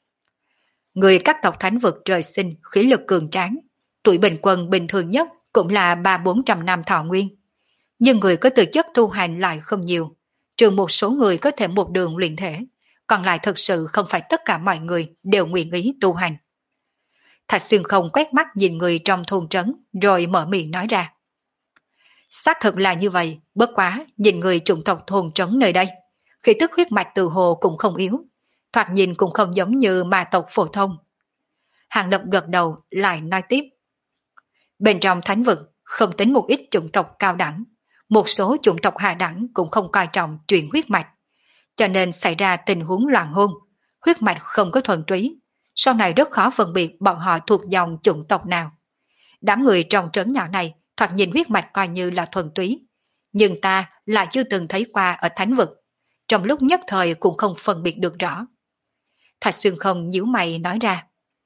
Speaker 1: Người các tộc thánh vực trời sinh khí lực cường tráng, tuổi bình quân bình thường nhất cũng là 300-400 năm thọ nguyên. Nhưng người có tư chất tu hành lại không nhiều, trừ một số người có thể một đường luyện thể, còn lại thực sự không phải tất cả mọi người đều nguyện ý tu hành. Thạch Xuyên Không quét mắt nhìn người trong thôn trấn, rồi mở miệng nói ra. Xác thực là như vậy, bất quá nhìn người chủng tộc thôn trấn nơi đây, khí tức huyết mạch từ hồ cũng không yếu, thoạt nhìn cũng không giống như ma tộc phổ thông. Hàng Lập gật đầu lại nói tiếp. Bên trong thánh vực không tính một ít chủng tộc cao đẳng, một số chủng tộc hạ đẳng cũng không coi trọng chuyện huyết mạch, cho nên xảy ra tình huống loạn hôn, huyết mạch không có thuần túy, sau này rất khó phân biệt bọn họ thuộc dòng chủng tộc nào. Đám người trong trấn nhỏ này thoạt nhìn huyết mạch coi như là thuần túy, nhưng ta là chưa từng thấy qua ở thánh vực, trong lúc nhất thời cũng không phân biệt được rõ. Thạch Xuyên Không nhíu mày nói ra.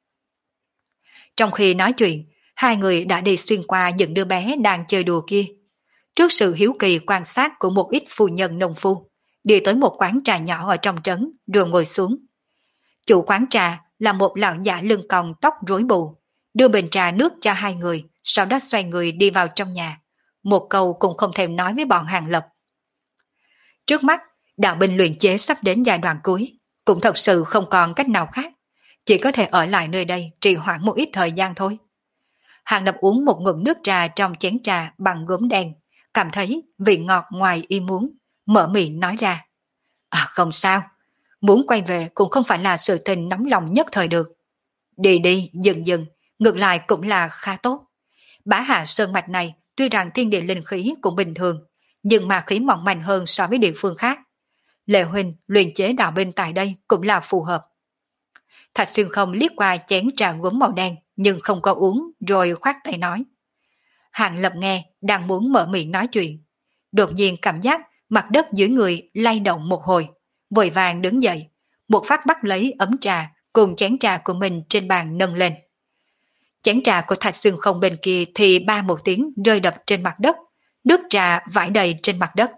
Speaker 1: Trong khi nói chuyện, hai người đã đi xuyên qua những đứa bé đang chơi đùa kia. Trước sự hiếu kỳ quan sát của một ít phu nhân nông phu, đi tới một quán trà nhỏ ở trong trấn rồi ngồi xuống. Chủ quán trà là một lão giả lưng còng tóc rối bù, đưa bình trà nước cho hai người, sau đó xoay người đi vào trong nhà. Một câu cũng không thèm nói với bọn Hàng Lập. Trước mắt, đạo binh luyện chế sắp đến giai đoạn cuối, cũng thật sự không còn cách nào khác, chỉ có thể ở lại nơi đây trì hoãn một ít thời gian thôi. Hàng Lập uống một ngụm nước trà trong chén trà bằng gốm đen, cảm thấy vị ngọt ngoài ý muốn, mở miệng nói ra. Không sao, muốn quay về cũng không phải là sự tình nóng lòng nhất thời được. Đi đi, dừng dừng, ngược lại cũng là khá tốt. Bá Hạ Sơn Mạch này tuy rằng thiên địa linh khí cũng bình thường, nhưng mà khí mỏng manh hơn so với địa phương khác. Lệ huynh luyện chế đạo binh tại đây cũng là phù hợp. Thạch Xuyên Không liếc qua chén trà gốm màu đen nhưng không có uống, rồi khoát tay nói. Hàng Lập nghe đang muốn mở miệng nói chuyện, đột nhiên cảm giác mặt đất dưới người lay động một hồi, vội vàng đứng dậy, một phát bắt lấy ấm trà cùng chén trà của mình trên bàn nâng lên. Chén trà của Thạch Xuyên Không bên kia thì ba một tiếng rơi đập trên mặt đất, nước trà vãi đầy trên mặt đất.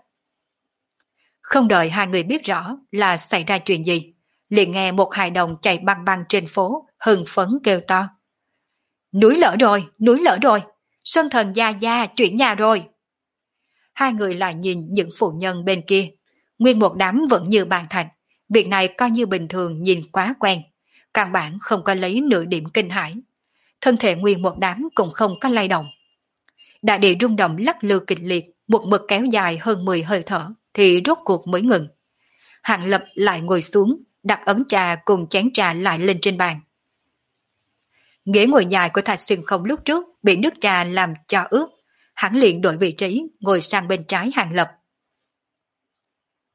Speaker 1: Không đợi hai người biết rõ là xảy ra chuyện gì, liền nghe một hài đồng chạy băng băng trên phố, hưng phấn kêu to. Núi lở rồi, núi lở rồi, Sơn Thần gia gia chuyển nhà rồi. Hai người lại nhìn những phụ nhân bên kia, nguyên một đám vẫn như bàn thạch, việc này coi như bình thường nhìn quá quen, căn bản không có lấy nửa điểm kinh hãi. Thân thể nguyên một đám cũng không có lay động. Đại địa rung động lắc lư kịch liệt, một mực kéo dài hơn 10 hơi thở, thì rốt cuộc mới ngừng. Hàng Lập lại ngồi xuống, đặt ấm trà cùng chén trà lại lên trên bàn. Ghế ngồi dài của Thạch Xuyên Không lúc trước bị nước trà làm cho ướt, hắn liền đổi vị trí, ngồi sang bên trái Hàng Lập.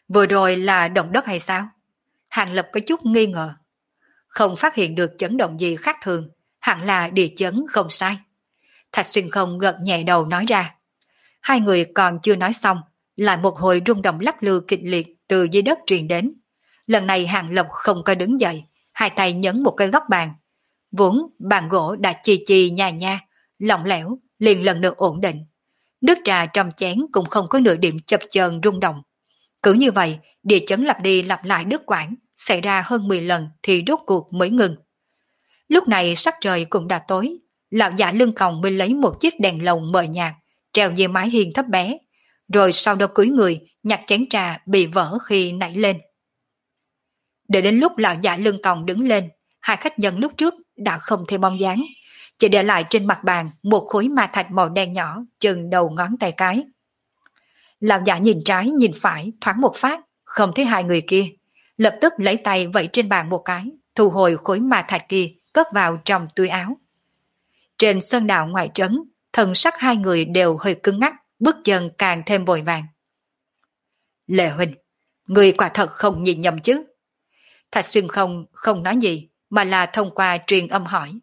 Speaker 1: Vừa rồi là động đất hay sao? Hàng Lập có chút nghi ngờ. Không phát hiện được chấn động gì khác thường, hẳn là địa chấn không sai. Thạch Xuyên Không gật nhẹ đầu nói ra. Hai người còn chưa nói xong, lại một hồi rung động lắc lư kịch liệt từ dưới đất truyền đến. Lần này Hàng Lập không có đứng dậy, hai tay nhấn một cái góc bàn. Vốn bàn gỗ đã chì chì nha nha, lỏng lẻo, liền lần nữa ổn định. Nước trà trong chén cũng không có nửa điểm chập chờn rung động. Cứ như vậy, địa chấn lặp đi lặp lại đứt quãng, xảy ra hơn 10 lần thì rốt cuộc mới ngừng. Lúc này sắc trời cũng đã tối, lão giả lưng còng mới lấy một chiếc đèn lồng mờ nhạt, treo dưới mái hiên thấp bé, rồi sau đó cúi người nhặt chén trà bị vỡ khi nảy lên. Để đến lúc lão giả lưng còng đứng lên, hai khách nhân lúc trước đã không thêm bóng dáng, chỉ để lại trên mặt bàn một khối ma thạch màu đen nhỏ chừng đầu ngón tay cái. Lão giả nhìn trái nhìn phải thoáng một phát, không thấy hai người kia, lập tức lấy tay vẫy trên bàn một cái, thu hồi khối ma thạch kia cất vào trong túi áo. Trên sơn đạo ngoài trấn, thần sắc hai người đều hơi cứng ngắc, bước chân càng thêm vội vàng. Lệ huynh, người quả thật không nhìn nhầm chứ? Thạch Xuyên không nói gì, mà là thông qua truyền âm hỏi.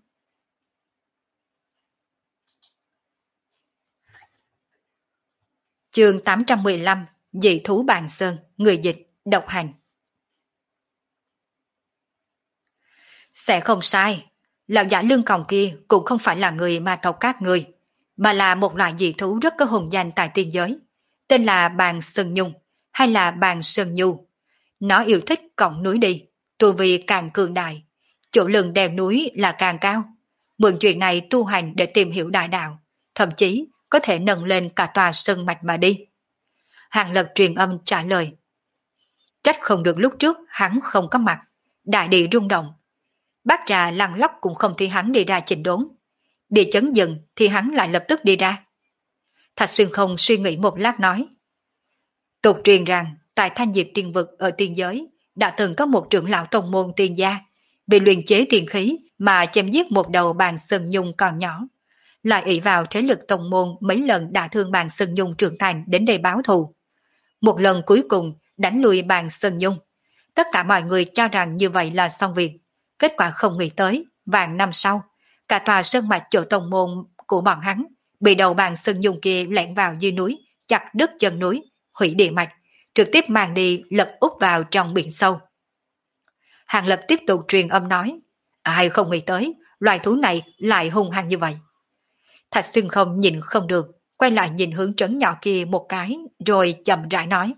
Speaker 1: Chương 815, dị thú bàn sơn, người dịch, độc hành. Sẽ không sai, lão giả lương còng kia cũng không phải là người ma tộc các người, mà là một loại dị thú rất có hùng danh tại tiên giới, tên là bàn sơn nhung hay là bàn sơn nhu. Nó yêu thích cổng núi đi, tu vi càng cường đại, chỗ lưng đèo núi là càng cao. Mượn chuyện này tu hành để tìm hiểu đại đạo, thậm chí có thể nâng lên cả tòa sơn mạch mà đi. Hàng Lập truyền âm trả lời. Trách không được lúc trước hắn không có mặt, đại địa rung động. Bác trà lăn lóc cũng không thấy hắn đi ra chỉnh đốn. Địa chấn dừng thì hắn lại lập tức đi ra. Thạch Xuyên Không suy nghĩ một lát nói. Tục truyền rằng tại Thanh Diệp Tiên Vực ở tiên giới đã từng có một trưởng lão tông môn tiên gia vì luyện chế tiên khí mà chém giết một đầu bàn sơn nhung còn nhỏ, lại ỷ vào thế lực tông môn mấy lần đả thương bàn sơn nhung trưởng thành đến đây báo thù. Một lần cuối cùng đánh lui bàn sơn nhung, tất cả mọi người cho rằng như vậy là xong việc. Kết quả không nghĩ tới, vạn năm sau, cả tòa sơn mạch chỗ tông môn của bọn hắn bị đầu bàn sơn nhung kia lẻn vào dưới núi, chặt đứt chân núi, hủy địa mạch, trực tiếp mang đi lập úp vào trong biển sâu. Hàng Lập tiếp tục truyền âm nói, ai không nghĩ tới, loài thú này lại hung hăng như vậy. Thạch Xuyên Không nhìn không được, quay lại nhìn hướng trấn nhỏ kia một cái, rồi chậm rãi nói.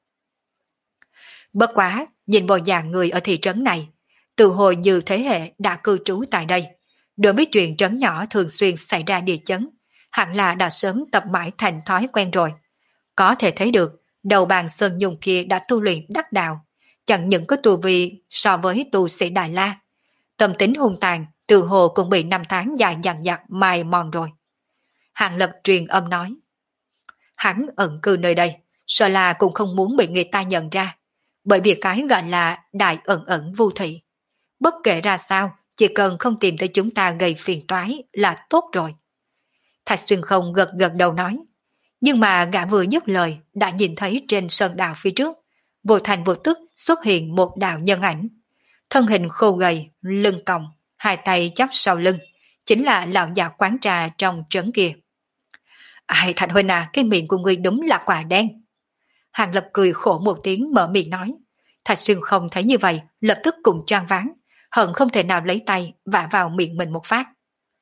Speaker 1: Bất quá, nhìn bộ dạng người ở thị trấn này, từ hồi như thế hệ đã cư trú tại đây, đối với chuyện trấn nhỏ thường xuyên xảy ra địa chấn, hẳn là đã sớm tập mãi thành thói quen rồi. Có thể thấy được, đầu bàn sơn nhung kia đã tu luyện đắc đạo, chẳng những có tu vi so với tu sĩ Đại La. Tâm tính hung tàn, từ hồ cũng bị năm tháng dài dằng dặc mài mòn rồi. Hàng Lập truyền âm nói. Hắn ẩn cư nơi đây, sợ là cũng không muốn bị người ta nhận ra, bởi vì cái gọi là đại ẩn ẩn vô thị. Bất kể ra sao, chỉ cần không tìm tới chúng ta gây phiền toái là tốt rồi. Thạch Xuyên Không gật gật đầu nói. Nhưng mà gã vừa dứt lời đã nhìn thấy trên sơn đạo phía trước, vô thành vô tức xuất hiện một đạo nhân ảnh. Thân hình khô gầy, lưng còng, hai tay chắp sau lưng, chính là lão già quán trà trong trấn kia. Ai Thành huynh à, cái miệng của ngươi đúng là quả đen. Hàng Lập cười khổ một tiếng mở miệng nói. Thạch Xuyên Không thấy như vậy, lập tức cùng choáng váng, hận không thể nào lấy tay vả vào miệng mình một phát.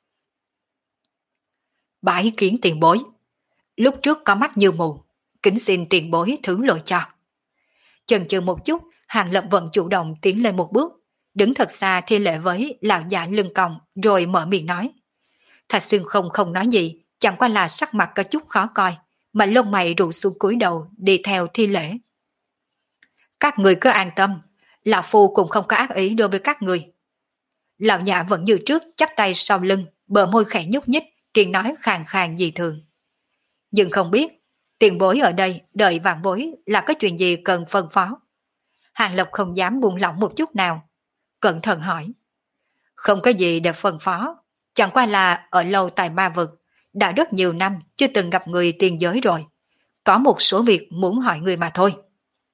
Speaker 1: Bái kiến tiền bối. Lúc trước có mắt như mù, kính xin tiền bối thứ lỗi cho. Chần chừ một chút, Hàng Lập vẫn chủ động tiến lên một bước, đứng thật xa thi lễ với lão giả lưng còng, rồi mở miệng nói. Thạch Xuyên không nói gì, chẳng qua là sắc mặt có chút khó coi, mà lông mày rủ xuống cúi đầu đi theo thi lễ. Các người cứ an tâm, lão phu cũng không có ác ý đối với các người. Lão giả vẫn như trước chắp tay sau lưng, bờ môi khẽ nhúc nhích, tiếng nói khàn khàn dị thường. Nhưng không biết, tiền bối ở đây đợi vạn bối là có chuyện gì cần phân phó. Hàng Lập không dám buông lỏng một chút nào. Cẩn thận hỏi. Không có gì để phân phó, chẳng qua là ở lâu tại ma vực, đã rất nhiều năm chưa từng gặp người tiền giới rồi. Có một số việc muốn hỏi người mà thôi.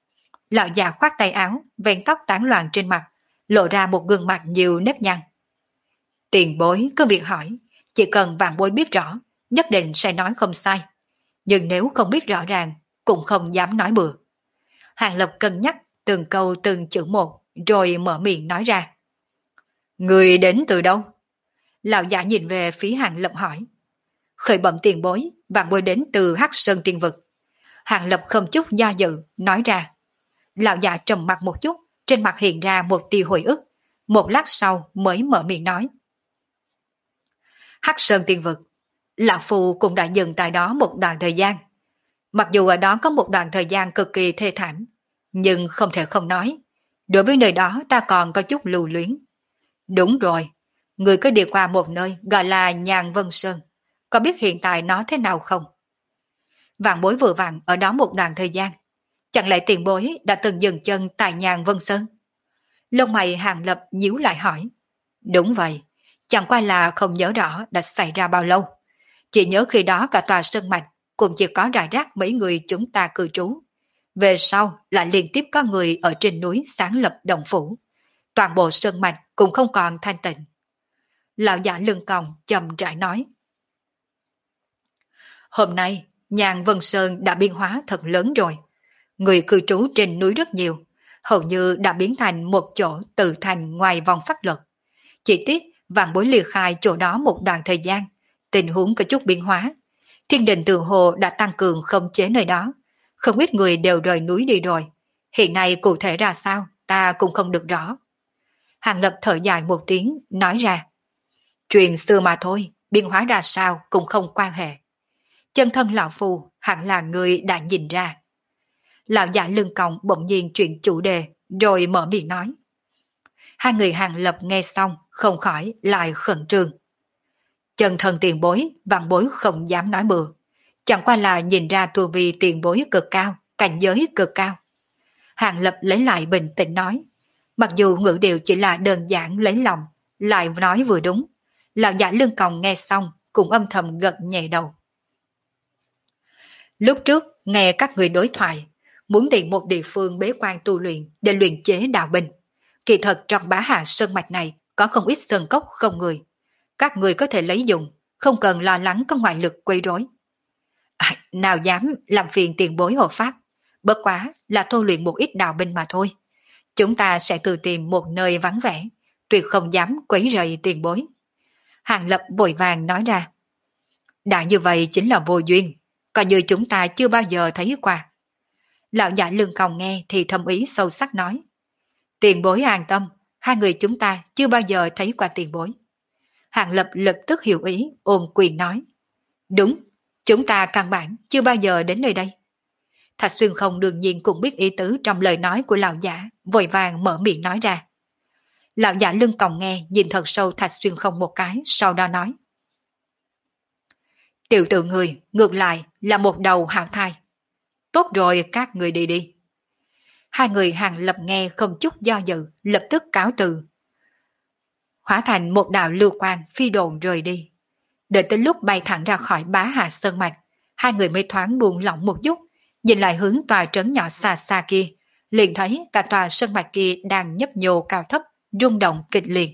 Speaker 1: Lão già khoác tay áo, vén tóc tán loạn trên mặt, lộ ra một gương mặt nhiều nếp nhăn. Tiền bối cứ việc hỏi, chỉ cần vạn bối biết rõ, nhất định sẽ nói không sai. Nhưng nếu không biết rõ ràng, cũng không dám nói bừa. Hàng Lập cân nhắc từng câu từng chữ một, rồi mở miệng nói ra. Người đến từ đâu? Lão giả nhìn về phía Hàng Lập hỏi. Khởi bẩm tiền bối, vạn bối đến từ Hắc Sơn Tiên Vực. Hàng Lập không chút do dự, nói ra. Lão giả trầm mặt một chút, trên mặt hiện ra một tia hồi ức. Một lát sau mới mở miệng nói. Hắc Sơn Tiên Vực, Lão Phu cũng đã dừng tại đó một đoạn thời gian. Mặc dù ở đó có một đoạn thời gian cực kỳ thê thảm, nhưng không thể không nói. Đối với nơi đó ta còn có chút lưu luyến. Đúng rồi, người cứ đi qua một nơi gọi là Nhàn Vân Sơn. Có biết hiện tại nó thế nào không? Vạn bối vừa vặn ở đó một đoạn thời gian. Chẳng lẽ tiền bối đã từng dừng chân tại Nhàn Vân Sơn? Lông mày Hàng Lập nhíu lại hỏi. Đúng vậy, chẳng qua là không nhớ rõ đã xảy ra bao lâu. Chỉ nhớ khi đó cả tòa sơn mạch cũng chỉ có rải rác mấy người chúng ta cư trú. Về sau lại liên tiếp có người ở trên núi sáng lập động phủ. Toàn bộ sơn mạch cũng không còn thanh tịnh. Lão giả lưng còng chậm rãi nói. Hôm nay, Nhàn Vân Sơn đã biến hóa thật lớn rồi. Người cư trú trên núi rất nhiều, hầu như đã biến thành một chỗ tự thành ngoài vòng pháp luật. Chỉ tiếc vạn bối liệt khai chỗ đó một đoạn thời gian, tình huống có chút biến hóa. Thiên đình Từ Hồ đã tăng cường khống chế nơi đó, không ít người đều rời núi đi rồi. Hiện nay cụ thể ra sao, ta cũng không được rõ. Hàng Lập thở dài một tiếng, nói ra. Chuyện xưa mà thôi, biến hóa ra sao cũng không quan hệ. Chân thân lão phù hẳn là người đã nhìn ra. Lão giả lưng còng bỗng nhiên chuyển chủ đề, rồi mở miệng nói. Hai người Hàng Lập nghe xong, không khỏi lại khẩn trương. Chân thân tiền bối, vạn bối không dám nói bừa. Chẳng qua là nhìn ra tu vi tiền bối cực cao, cảnh giới cực cao. Hàng Lập lấy lại bình tĩnh nói. Mặc dù ngữ điệu chỉ là đơn giản lấy lòng, lại nói vừa đúng. Lão giả lưng còng nghe xong, cũng âm thầm gật nhẹ đầu. Lúc trước, nghe các người đối thoại, muốn tìm một địa phương bế quan tu luyện để luyện chế đạo binh. Kỳ thật trong Bá Hà Sơn Mạch này có không ít sơn cốc không người. Các người có thể lấy dùng, không cần lo lắng có ngoại lực quấy rối. Nào dám làm phiền tiền bối hộ pháp, bất quá là tu luyện một ít đạo binh mà thôi. Chúng ta sẽ tự tìm một nơi vắng vẻ, tuyệt không dám quấy rầy tiền bối. Hàng Lập vội vàng nói ra. Đã như vậy chính là vô duyên, coi như chúng ta chưa bao giờ thấy qua. Lão giả lưng còng nghe thì thâm ý sâu sắc nói. Tiền bối an tâm, hai người chúng ta chưa bao giờ thấy qua tiền bối. Hàng Lập lập tức hiểu ý, ôm quyền nói. Đúng, chúng ta căn bản chưa bao giờ đến nơi đây. Thạch Xuyên Không đương nhiên cũng biết ý tứ trong lời nói của lão giả, vội vàng mở miệng nói ra. Lão giả lưng còng nghe nhìn thật sâu Thạch Xuyên Không một cái, sau đó nói. Tiểu tử người, ngược lại là một đầu hào thai. Tốt rồi, các người đi đi. Hai người Hàng Lập nghe không chút do dự, lập tức cáo từ. Hóa thành một đạo lưu quang phi đồn rời đi. Đợi tới lúc bay thẳng ra khỏi Bá Hà Sơn Mạch, hai người mới thoáng buông lỏng một chút, nhìn lại hướng tòa trấn nhỏ xa xa kia, liền thấy cả tòa sơn mạch kia đang nhấp nhô cao thấp, rung động kịch liệt.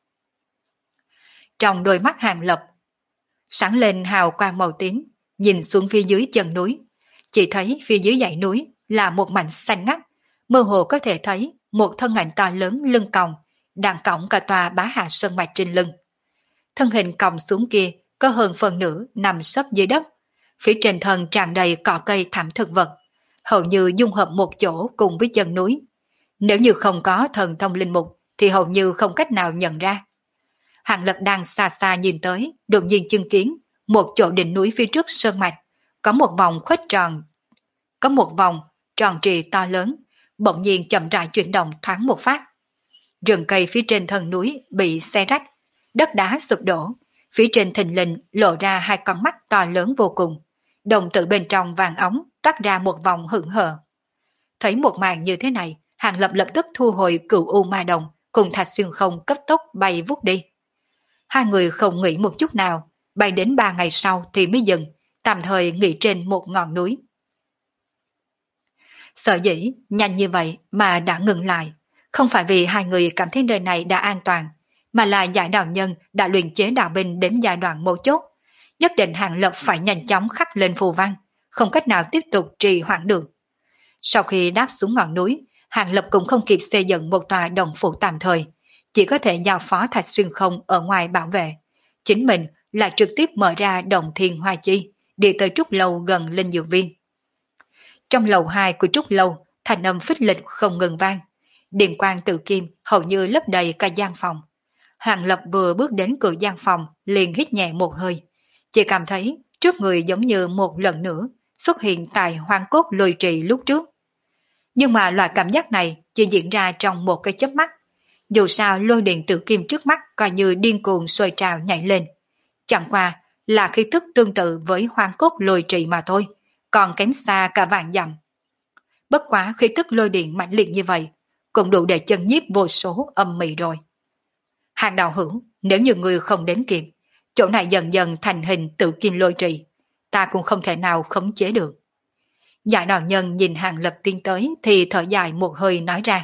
Speaker 1: Trong đôi mắt Hàng Lập sáng lên hào quang màu tím, nhìn xuống phía dưới chân núi, chỉ thấy phía dưới dãy núi là một mảnh xanh ngắt, mơ hồ có thể thấy một thân ảnh to lớn lưng còng, đang cõng cả tòa Bá Hà Sơn Mạch trên lưng. Thân hình còng xuống kia có hơn phần nửa nằm sấp dưới đất, phía trên thân tràn đầy cỏ cây thảm thực vật, hầu như dung hợp một chỗ cùng với chân núi. Nếu như không có thần thông linh mục thì hầu như không cách nào nhận ra. Hàng Lập đang xa xa nhìn tới, đột nhiên chứng kiến một chỗ đỉnh núi phía trước sơn mạch, có một vòng khuếch tròn, có một vòng tròn trì to lớn, bỗng nhiên chậm rãi chuyển động thoáng một phát. Rừng cây phía trên thân núi bị xé rách, đất đá sụp đổ, phía trên thình lình lộ ra hai con mắt to lớn vô cùng, đồng tử bên trong vàng óng toát ra một vòng hững hờ. Thấy một màn như thế này, Hàng Lập lập tức thu hồi Cửu U Ma Đồng, cùng Thạch Xuyên Không cấp tốc bay vút đi. Hai người không nghĩ một chút nào, bay đến 3 ngày sau thì mới dừng, tạm thời nghỉ trên một ngọn núi. Sợ dĩ nhanh như vậy mà đã ngừng lại, không phải vì hai người cảm thấy nơi này đã an toàn, mà là giải đạo nhân đã luyện chế đạo binh đến giai đoạn mấu chốt. Nhất định Hàng Lập phải nhanh chóng khắc lên phù văn, không cách nào tiếp tục trì hoãn được. Sau khi đáp xuống ngọn núi, Hàng Lập cũng không kịp xây dựng một tòa đồng phủ tạm thời, chỉ có thể giao phó Thạch Xuyên Không ở ngoài bảo vệ. Chính mình lại trực tiếp mở ra đồng thiên hoa chi, đi tới trúc lâu gần linh dược viên. Trong lầu 2 của trúc lâu, thành âm phích lịch không ngừng vang. Điện quang tự kim hầu như lấp đầy cả gian phòng. Hàng Lập vừa bước đến cửa gian phòng, liền hít nhẹ một hơi. Chỉ cảm thấy trước người giống như một lần nữa xuất hiện tại hoang cốt lôi trì lúc trước. Nhưng mà loại cảm giác này chỉ diễn ra trong một cái chớp mắt. Dù sao lôi điện tự kim trước mắt coi như điên cuồng sôi trào nhảy lên. Chẳng qua là khí tức tương tự với hoang cốt lôi trì mà thôi, còn kém xa cả vạn dặm. Bất quá khí tức lôi điện mãnh liệt như vậy, cũng đủ để chân nhiếp vô số âm mị rồi. Hàng đạo hữu, nếu như người không đến kịp, chỗ này dần dần thành hình tự kim lôi trì, ta cũng không thể nào khống chế được. Giải đạo nhân nhìn Hàng Lập tiến tới thì thở dài một hơi nói ra.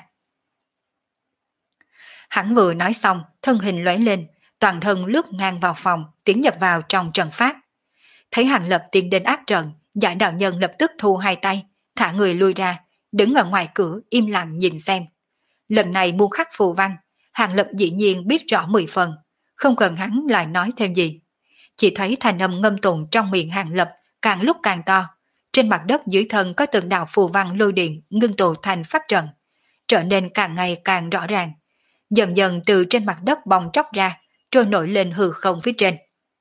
Speaker 1: Hắn vừa nói xong, thân hình lóe lên, toàn thân lướt ngang vào phòng, tiến nhập vào trong trận pháp. Thấy Hàng Lập tiến đến áp trận, giải đạo nhân lập tức thu hai tay, thả người lui ra, đứng ở ngoài cửa im lặng nhìn xem. Lần này muốn khắc phù văn, Hàng Lập dĩ nhiên biết rõ 10 phần, không cần hắn lại nói thêm gì. Chỉ thấy thành âm ngâm tụng trong miệng Hàng Lập càng lúc càng to. Trên mặt đất dưới thân có từng đạo phù văn lôi điện ngưng tụ thành pháp trận, trở nên càng ngày càng rõ ràng. Dần dần từ trên mặt đất bong tróc ra, trôi nổi lên hư không phía trên.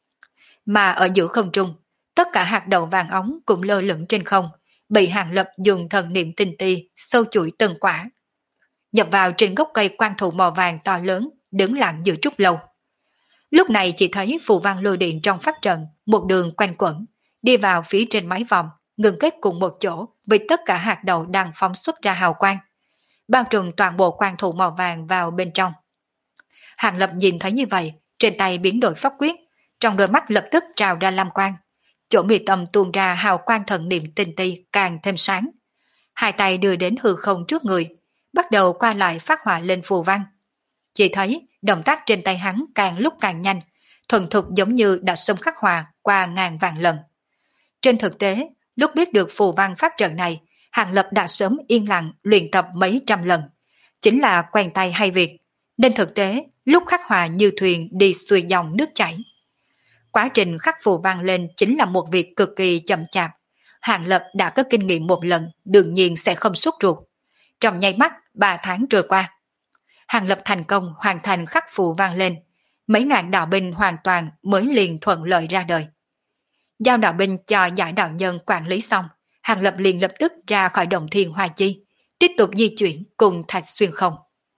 Speaker 1: Mà ở giữa không trung, tất cả hạt đậu vàng óng cũng lơ lửng trên không, bị Hàng Lập dùng thần niệm tinh ti sâu chuỗi từng quả, nhập vào trên gốc cây quan thụ màu vàng to lớn, đứng lặng giữa trúc lâu. Lúc này chỉ thấy phù văn lôi điện trong pháp trận một đường quanh quẩn, đi vào phía trên mái vòm, ngừng kết cùng một chỗ với tất cả hạt đậu đang phóng xuất ra hào quang, bao trùm toàn bộ quan thụ màu vàng vào bên trong. Hàng Lập nhìn thấy như vậy, trên tay biến đổi pháp quyết, trong đôi mắt lập tức trào ra lam quang, chỗ mi tâm tuôn ra hào quang thần niệm tinh ti càng thêm sáng. Hai tay đưa đến hư không trước người, bắt đầu qua lại phát họa lên phù văn. Chỉ thấy động tác trên tay hắn càng lúc càng nhanh, thuần thục giống như đã xông khắc họa qua ngàn vạn lần. Trên thực tế, lúc biết được phù văn pháp trận này, Hàng Lập đã sớm yên lặng luyện tập mấy trăm lần, chính là quen tay hay việc, nên thực tế lúc khắc họa như thuyền đi xuôi dòng nước chảy. Quá trình khắc phù văn lên chính là một việc cực kỳ chậm chạp. Hàng Lập đã có kinh nghiệm một lần, đương nhiên sẽ không sốt ruột. Trong nháy mắt 3 tháng trôi qua, Hàng Lập thành công hoàn thành khắc phù văn lên, mấy ngàn đạo binh hoàn toàn mới liền thuận lợi ra đời. Giao đạo binh cho giải đạo nhân quản lý xong, Hàng Lập liền lập tức ra khỏi động thiên hoa chi, tiếp tục di chuyển cùng Thạch Xuyên Không.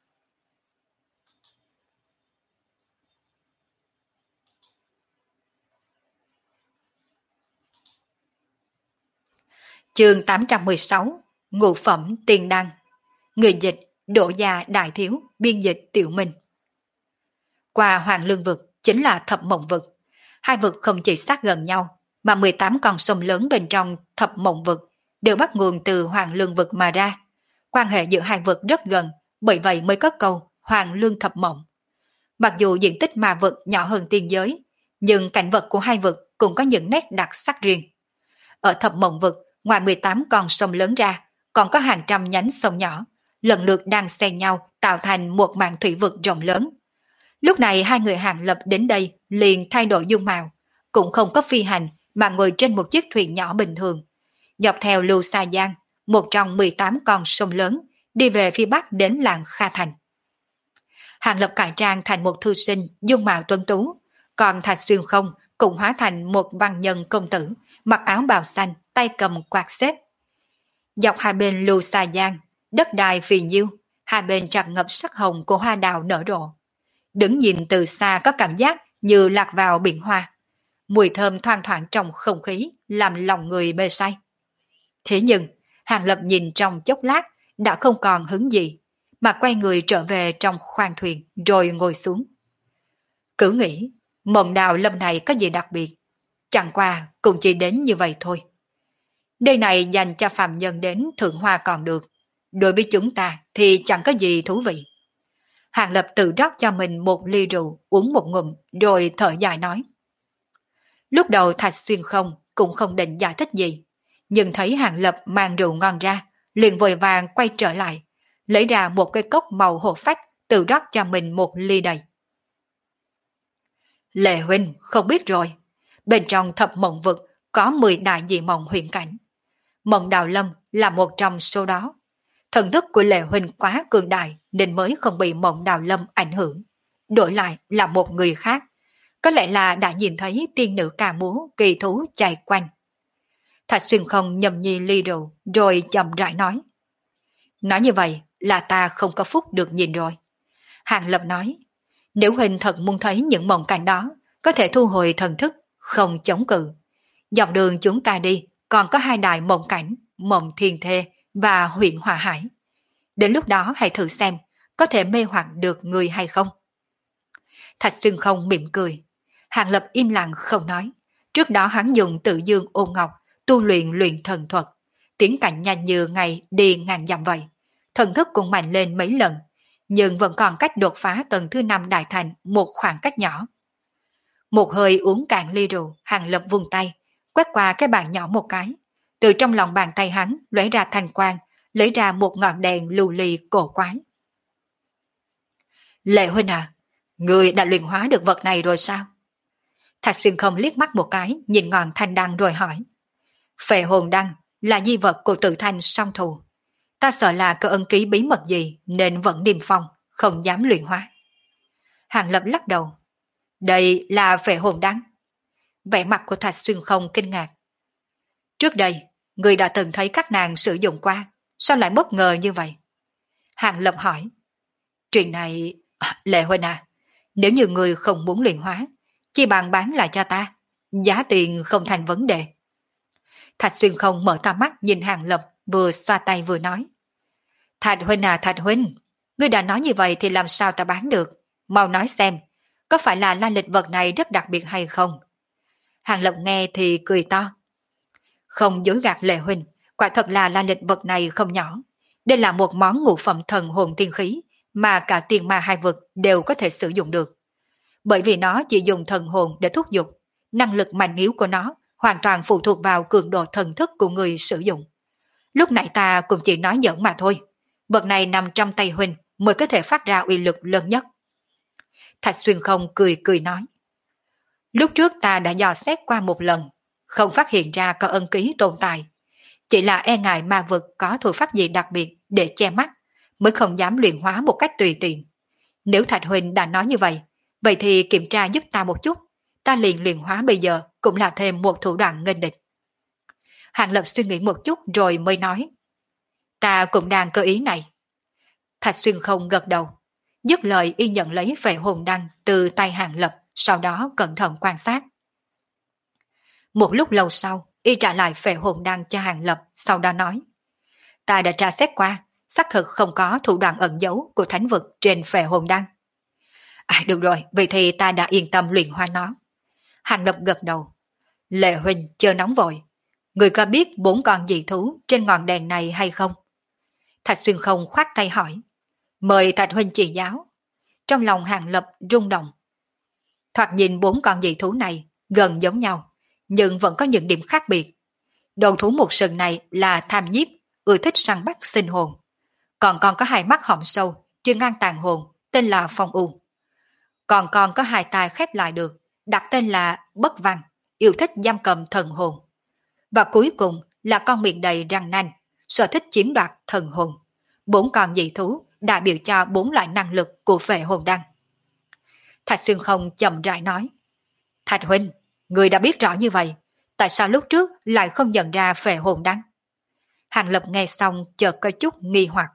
Speaker 1: Chương 816, Ngũ phẩm tiền đăng. Người dịch Đỗ Gia Đại Thiếu, biên dịch Tiểu Minh. Qua Hoàng Lương vực chính là Thập Mộng vực. Hai vực không chỉ sát gần nhau, mà 18 con sông lớn bên trong Thập Mộng vực đều bắt nguồn từ Hoàng Lương vực mà ra. Quan hệ giữa hai vực rất gần, bởi vậy mới có câu Hoàng Lương Thập Mộng. Mặc dù diện tích ma vực nhỏ hơn tiên giới, nhưng cảnh vật của hai vực cũng có những nét đặc sắc riêng. Ở Thập Mộng vực, ngoài 18 con sông lớn ra, còn có hàng trăm nhánh sông nhỏ, lần lượt đang xen nhau tạo thành một màn thủy vực rộng lớn. Lúc này hai người Hàng Lập đến đây liền thay đổi dung mạo, cũng không có phi hành mà ngồi trên một chiếc thuyền nhỏ bình thường, dọc theo Lưu Sa Giang, một trong 18 con sông lớn, đi về phía bắc đến làng Kha Thành. Hàng Lập cải trang thành một thư sinh dung mạo tuấn tú, còn Thạch Xuyên Không cũng hóa thành một văn nhân công tử, mặc áo bào xanh, tay cầm quạt xếp. Dọc hai bên Lưu Sa Giang, đất đai phì nhiêu, hai bên tràn ngập sắc hồng của hoa đào nở rộ. Đứng nhìn từ xa có cảm giác như lạc vào biển hoa. Mùi thơm thoang thoảng trong không khí làm lòng người mê say. Thế nhưng, Hàng Lập nhìn trong chốc lát đã không còn hứng gì, mà quay người trở về trong khoang thuyền rồi ngồi xuống. Cứ nghĩ, mộng đào lâm này có gì đặc biệt, chẳng qua cũng chỉ đến như vậy thôi. Nơi này dành cho phàm nhân đến thượng hoa còn được. Đối với chúng ta thì chẳng có gì thú vị. Hàng Lập tự rót cho mình một ly rượu, uống một ngụm, rồi thở dài nói. Lúc đầu Thạch Xuyên không, cũng không định giải thích gì. Nhưng thấy Hàng Lập mang rượu ngon ra, liền vội vàng quay trở lại, lấy ra một cái cốc màu hổ phách, tự rót cho mình một ly đầy. Lệ huynh không biết rồi, bên trong thập mộng vực có 10 đại dị mộng huyền cảnh. Mộng Đào Lâm là một trong số đó. Thần thức của Lệ huynh quá cường đại nên mới không bị Mộng Đào Lâm ảnh hưởng. Đổi lại là một người khác, có lẽ là đã nhìn thấy tiên nữ ca múa kỳ thú chạy quanh. Thạch Xuyên không nhầm nhi ly rượu rồi chậm rãi nói. Nói như vậy là ta không có phúc được nhìn rồi. Hàng Lập nói, nếu huynh thật muốn thấy những mộng cảnh đó, có thể thu hồi thần thức, không chống cự. Dọc đường chúng ta đi, còn có 2 đại mộng cảnh, mộng thiên thê và huyện hòa hải. Đến lúc đó hãy thử xem, có thể mê hoặc được người hay không. Thạch Xuyên không mỉm cười. Hàng Lập im lặng không nói. Trước đó hắn dùng tự dương ôn ngọc, tu luyện thần thuật. Tiến cảnh nhanh như ngày đi ngàn dặm vậy. Thần thức cũng mạnh lên mấy lần, nhưng vẫn còn cách đột phá tầng thứ 5 đại thành một khoảng cách nhỏ. Một hơi uống cạn ly rượu, Hàng Lập vung tay, quét qua cái bàn nhỏ một cái. Từ trong lòng bàn tay hắn lóe ra thanh quang, lấy ra một ngọn đèn lưu ly cổ quái. Lệ huynh à, người đã luyện hóa được vật này rồi sao? Thạch Xuyên không liếc mắt một cái, nhìn ngọn thanh đăng rồi hỏi. Phệ hồn đăng là di vật của Tự Thanh song thù. Ta sợ là có ân ký bí mật gì nên vẫn niêm phong, không dám luyện hóa. Hàng Lập lắc đầu. Đây là phệ hồn đăng. Vẻ mặt của Thạch Xuyên không kinh ngạc. Trước đây, người đã từng thấy các nàng sử dụng qua, sao lại bất ngờ như vậy? Hàng Lập hỏi. Chuyện này, Lệ huynh à, nếu như người không muốn luyện hóa, chỉ bằng bán lại cho ta, giá tiền không thành vấn đề. Thạch Xuyên không mở to mắt nhìn Hàng Lập, vừa xoa tay vừa nói. Thạch huynh à Thạch huynh, ngươi đã nói như vậy thì làm sao ta bán được? Mau nói xem, có phải là lai lịch vật này rất đặc biệt hay không? Hàng Lập nghe thì cười to. Không dối gạt Lệ huynh, quả thật là lai lịch vật này không nhỏ. Đây là một món ngũ phẩm thần hồn tiên khí mà cả tiền ma hai vực đều có thể sử dụng được. Bởi vì nó chỉ dùng thần hồn để thúc giục, năng lực mạnh yếu của nó hoàn toàn phụ thuộc vào cường độ thần thức của người sử dụng. Lúc nãy ta cũng chỉ nói giỡn mà thôi. Vật này nằm trong tay huynh mới có thể phát ra uy lực lớn nhất. Thạch Xuyên không cười cười nói. Lúc trước ta đã dò xét qua một lần, không phát hiện ra có ân ký tồn tại. Chỉ là e ngại ma vực có thủ pháp gì đặc biệt để che mắt, mới không dám luyện hóa một cách tùy tiện. Nếu Thạch huynh đã nói như vậy, vậy thì kiểm tra giúp ta một chút, ta liền luyện hóa bây giờ cũng là thêm một thủ đoạn nghênh địch. Hàng Lập suy nghĩ một chút rồi mới nói. Ta cũng đang cơ ý này. Thạch Xuyên không gật đầu. Dứt lời y nhận lấy phệ hồn đăng từ tay Hàng Lập, sau đó cẩn thận quan sát. Một lúc lâu sau, y trả lại phệ hồn đăng cho Hàng Lập, sau đó nói. Ta đã tra xét qua, xác thực không có thủ đoạn ẩn giấu của thánh vực trên phệ hồn đăng. À được rồi, vậy thì ta đã yên tâm luyện hóa nó. Hàng Lập gật đầu. Lệ huynh chờ nóng vội. Người có biết 4 con dị thú trên ngọn đèn này hay không? Thạch Xuyên không khoát tay hỏi. Mời Thạch huynh chỉ giáo. Trong lòng Hàng Lập rung động. Thoạt nhìn 4 con dị thú này gần giống nhau, nhưng vẫn có những điểm khác biệt. Đầu thú một sừng này là tham nhiếp, ưa thích săn bắt sinh hồn. Còn có 2 mắt hõm sâu, chuyên ăn tàn hồn, tên là Phong U. Còn có 2 tai khép lại được, đặt tên là Bất Văn, yêu thích giam cầm thần hồn. Và cuối cùng là con miệng đầy răng nanh, sở thích chiếm đoạt thần hồn. 4 con dị thú đại biểu cho 4 loại năng lực của phệ hồn đăng. Thạch Xuyên không chậm rãi nói. Thạch huynh, người đã biết rõ như vậy, tại sao lúc trước lại không nhận ra phệ hồn đăng? Hàng Lập nghe xong chợt có chút nghi hoặc.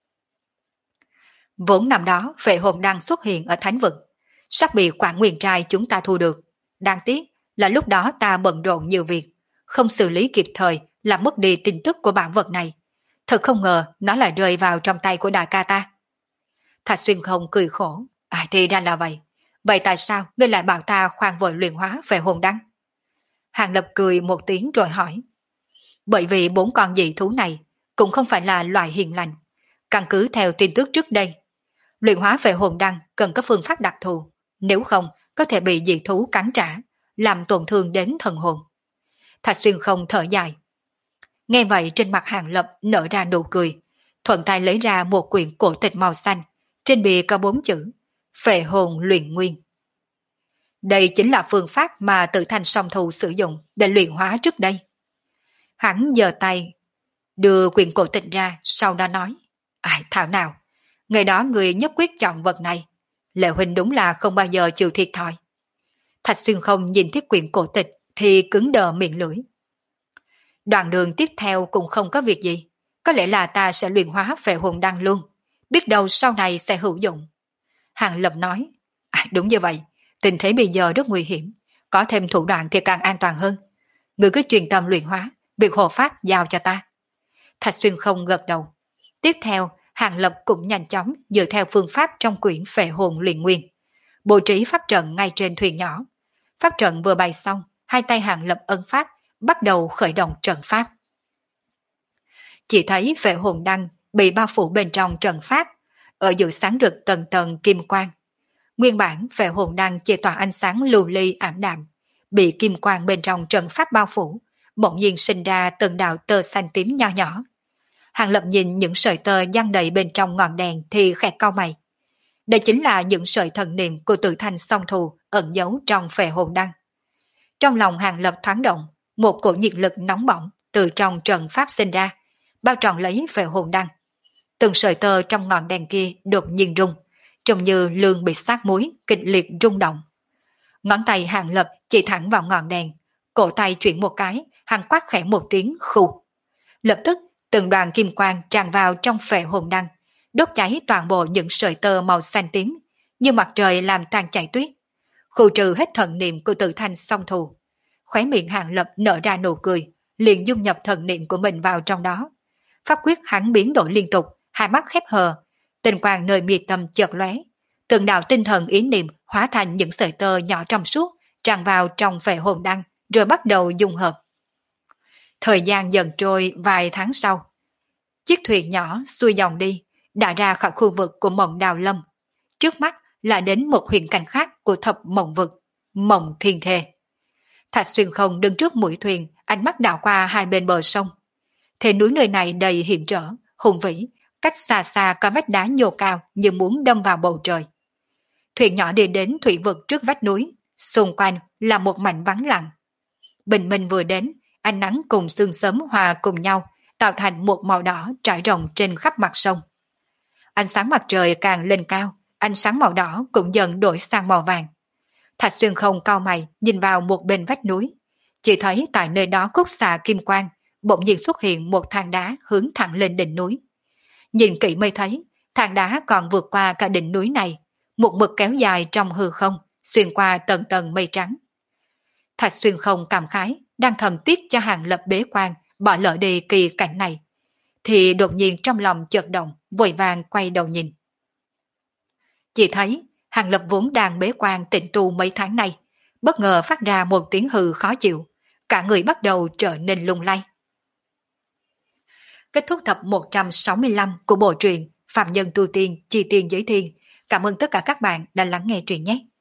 Speaker 1: Vốn năm đó phệ hồn đăng xuất hiện ở thánh vực, sắp bị Quảng Nguyên Trai chúng ta thu được. Đáng tiếc là lúc đó ta bận rộn nhiều việc, không xử lý kịp thời làm mất đi tin tức của bản vật này. Thật không ngờ nó lại rơi vào trong tay của đại ca ta. Thạch Xuyên không cười khổ. À thì ra là vậy. Vậy tại sao ngươi lại bảo ta khoan vội luyện hóa về hồn đăng? Hàng Lập cười một tiếng rồi hỏi. Bởi vì 4 con dị thú này cũng không phải là loại hiền lành. Căn cứ theo tin tức trước đây, luyện hóa về hồn đăng cần có phương pháp đặc thù, nếu không có thể bị dị thú cắn trả, làm tổn thương đến thần hồn. Thạch Xuyên không thở dài. Nghe vậy trên mặt Hàng Lập nở ra nụ cười, thuận tay lấy ra một quyển cổ tịch màu xanh, trên bìa có 4 chữ, phệ hồn luyện nguyên. Đây chính là phương pháp mà tự thành song thù sử dụng để luyện hóa trước đây. Hắn giơ tay, đưa quyển cổ tịch ra, sau đó nói, ai thảo nào, ngày đó người nhất quyết chọn vật này, Lệ huynh đúng là không bao giờ chịu thiệt thòi. Thạch Xuyên không nhìn thiết quyển cổ tịch thì cứng đờ miệng lưỡi. Đoạn đường tiếp theo cũng không có việc gì, có lẽ là ta sẽ luyện hóa phệ hồn đăng luôn, biết đâu sau này sẽ hữu dụng. Hàng Lập nói, đúng như vậy, tình thế bây giờ rất nguy hiểm, có thêm thủ đoạn thì càng an toàn hơn. Người cứ truyền tâm luyện hóa, việc hộ pháp giao cho ta. Thạch Xuyên không gật đầu. Tiếp theo, Hàng Lập cũng nhanh chóng dựa theo phương pháp trong quyển phệ hồn luyện nguyên, bố trí pháp trận ngay trên thuyền nhỏ. Pháp trận vừa bày xong, hai tay Hàng Lập ấn pháp, bắt đầu khởi động trận pháp. Chỉ thấy phệ hồn đăng bị bao phủ bên trong trận pháp, ở giữa sáng rực tầng tầng kim quang. Nguyên bản phệ hồn đăng chỉ tỏa ánh sáng lưu ly ảm đạm, bị kim quang bên trong trận pháp bao phủ, bỗng nhiên sinh ra từng đạo tơ xanh tím nho nhỏ. Hàng Lập nhìn những sợi tơ giăng đầy bên trong ngọn đèn thì khẽ cau mày. Đây chính là những sợi thần niệm của tự thành song thù ẩn giấu trong phệ hồn đăng. Trong lòng Hàng Lập thoáng động, một cổ nhiệt lực nóng bỏng từ trong trận pháp sinh ra, bao trọn lấy phệ hồn đăng. Từng sợi tơ trong ngọn đèn kia đột nhiên rung, trông như lương bị sát muối, kịch liệt rung động. Ngón tay Hàng Lập chỉ thẳng vào ngọn đèn, cổ tay chuyển một cái, hắn quát khẽ một tiếng khù. Lập tức, từng đoàn kim quang tràn vào trong phệ hồn đăng, đốt cháy toàn bộ những sợi tơ màu xanh tím, như mặt trời làm tan chảy tuyết. Khu trừ hết thần niệm của tự thanh song thù. Khóe miệng Hàng Lập nở ra nụ cười, liền dung nhập thần niệm của mình vào trong đó. Pháp quyết hắn biến đổi liên tục, hai mắt khép hờ, tinh quang nơi mi tâm chợt lóe, từng đạo tinh thần ý niệm hóa thành những sợi tơ nhỏ trong suốt, tràn vào trong phệ hồn đăng, rồi bắt đầu dung hợp. Thời gian dần trôi vài tháng sau, chiếc thuyền nhỏ xuôi dòng đi, đã ra khỏi khu vực của Mộng Đào Lâm. Trước mắt là đến một huyền cảnh khác của thập mộng vực, Mộng Thiên Thề. Thạch Xuyên không đứng trước mũi thuyền, ánh mắt đảo qua hai bên bờ sông. Thế núi nơi này đầy hiểm trở, hùng vĩ, cách xa xa có vách đá nhô cao như muốn đâm vào bầu trời. Thuyền nhỏ đi đến thủy vực trước vách núi, xung quanh là một mảnh vắng lặng. Bình minh vừa đến, ánh nắng cùng sương sớm hòa cùng nhau, tạo thành một màu đỏ trải rộng trên khắp mặt sông. Ánh sáng mặt trời càng lên cao, ánh sáng màu đỏ cũng dần đổi sang màu vàng. Thạch Xuyên không cau mày nhìn vào một bên vách núi, chỉ thấy tại nơi đó khúc xạ kim quang, bỗng nhiên xuất hiện một thang đá hướng thẳng lên đỉnh núi. Nhìn kỹ mới thấy, thang đá còn vượt qua cả đỉnh núi này, một mực kéo dài trong hư không, xuyên qua tầng tầng mây trắng. Thạch Xuyên không cảm khái, đang thầm tiếc cho Hàng Lập bế quan, bỏ lỡ đi kỳ cảnh này, thì đột nhiên trong lòng chợt động, vội vàng quay đầu nhìn. Chỉ thấy Hàng Lập vốn đang bế quan tịnh tu mấy tháng nay, bất ngờ phát ra một tiếng hừ khó chịu, cả người bắt đầu trở nên lung lay. Kết thúc tập 165 của bộ truyện Phạm Nhân Tu Tiên Chi Tiên Giới Thiên. Cảm ơn tất cả các bạn đã lắng nghe truyện nhé.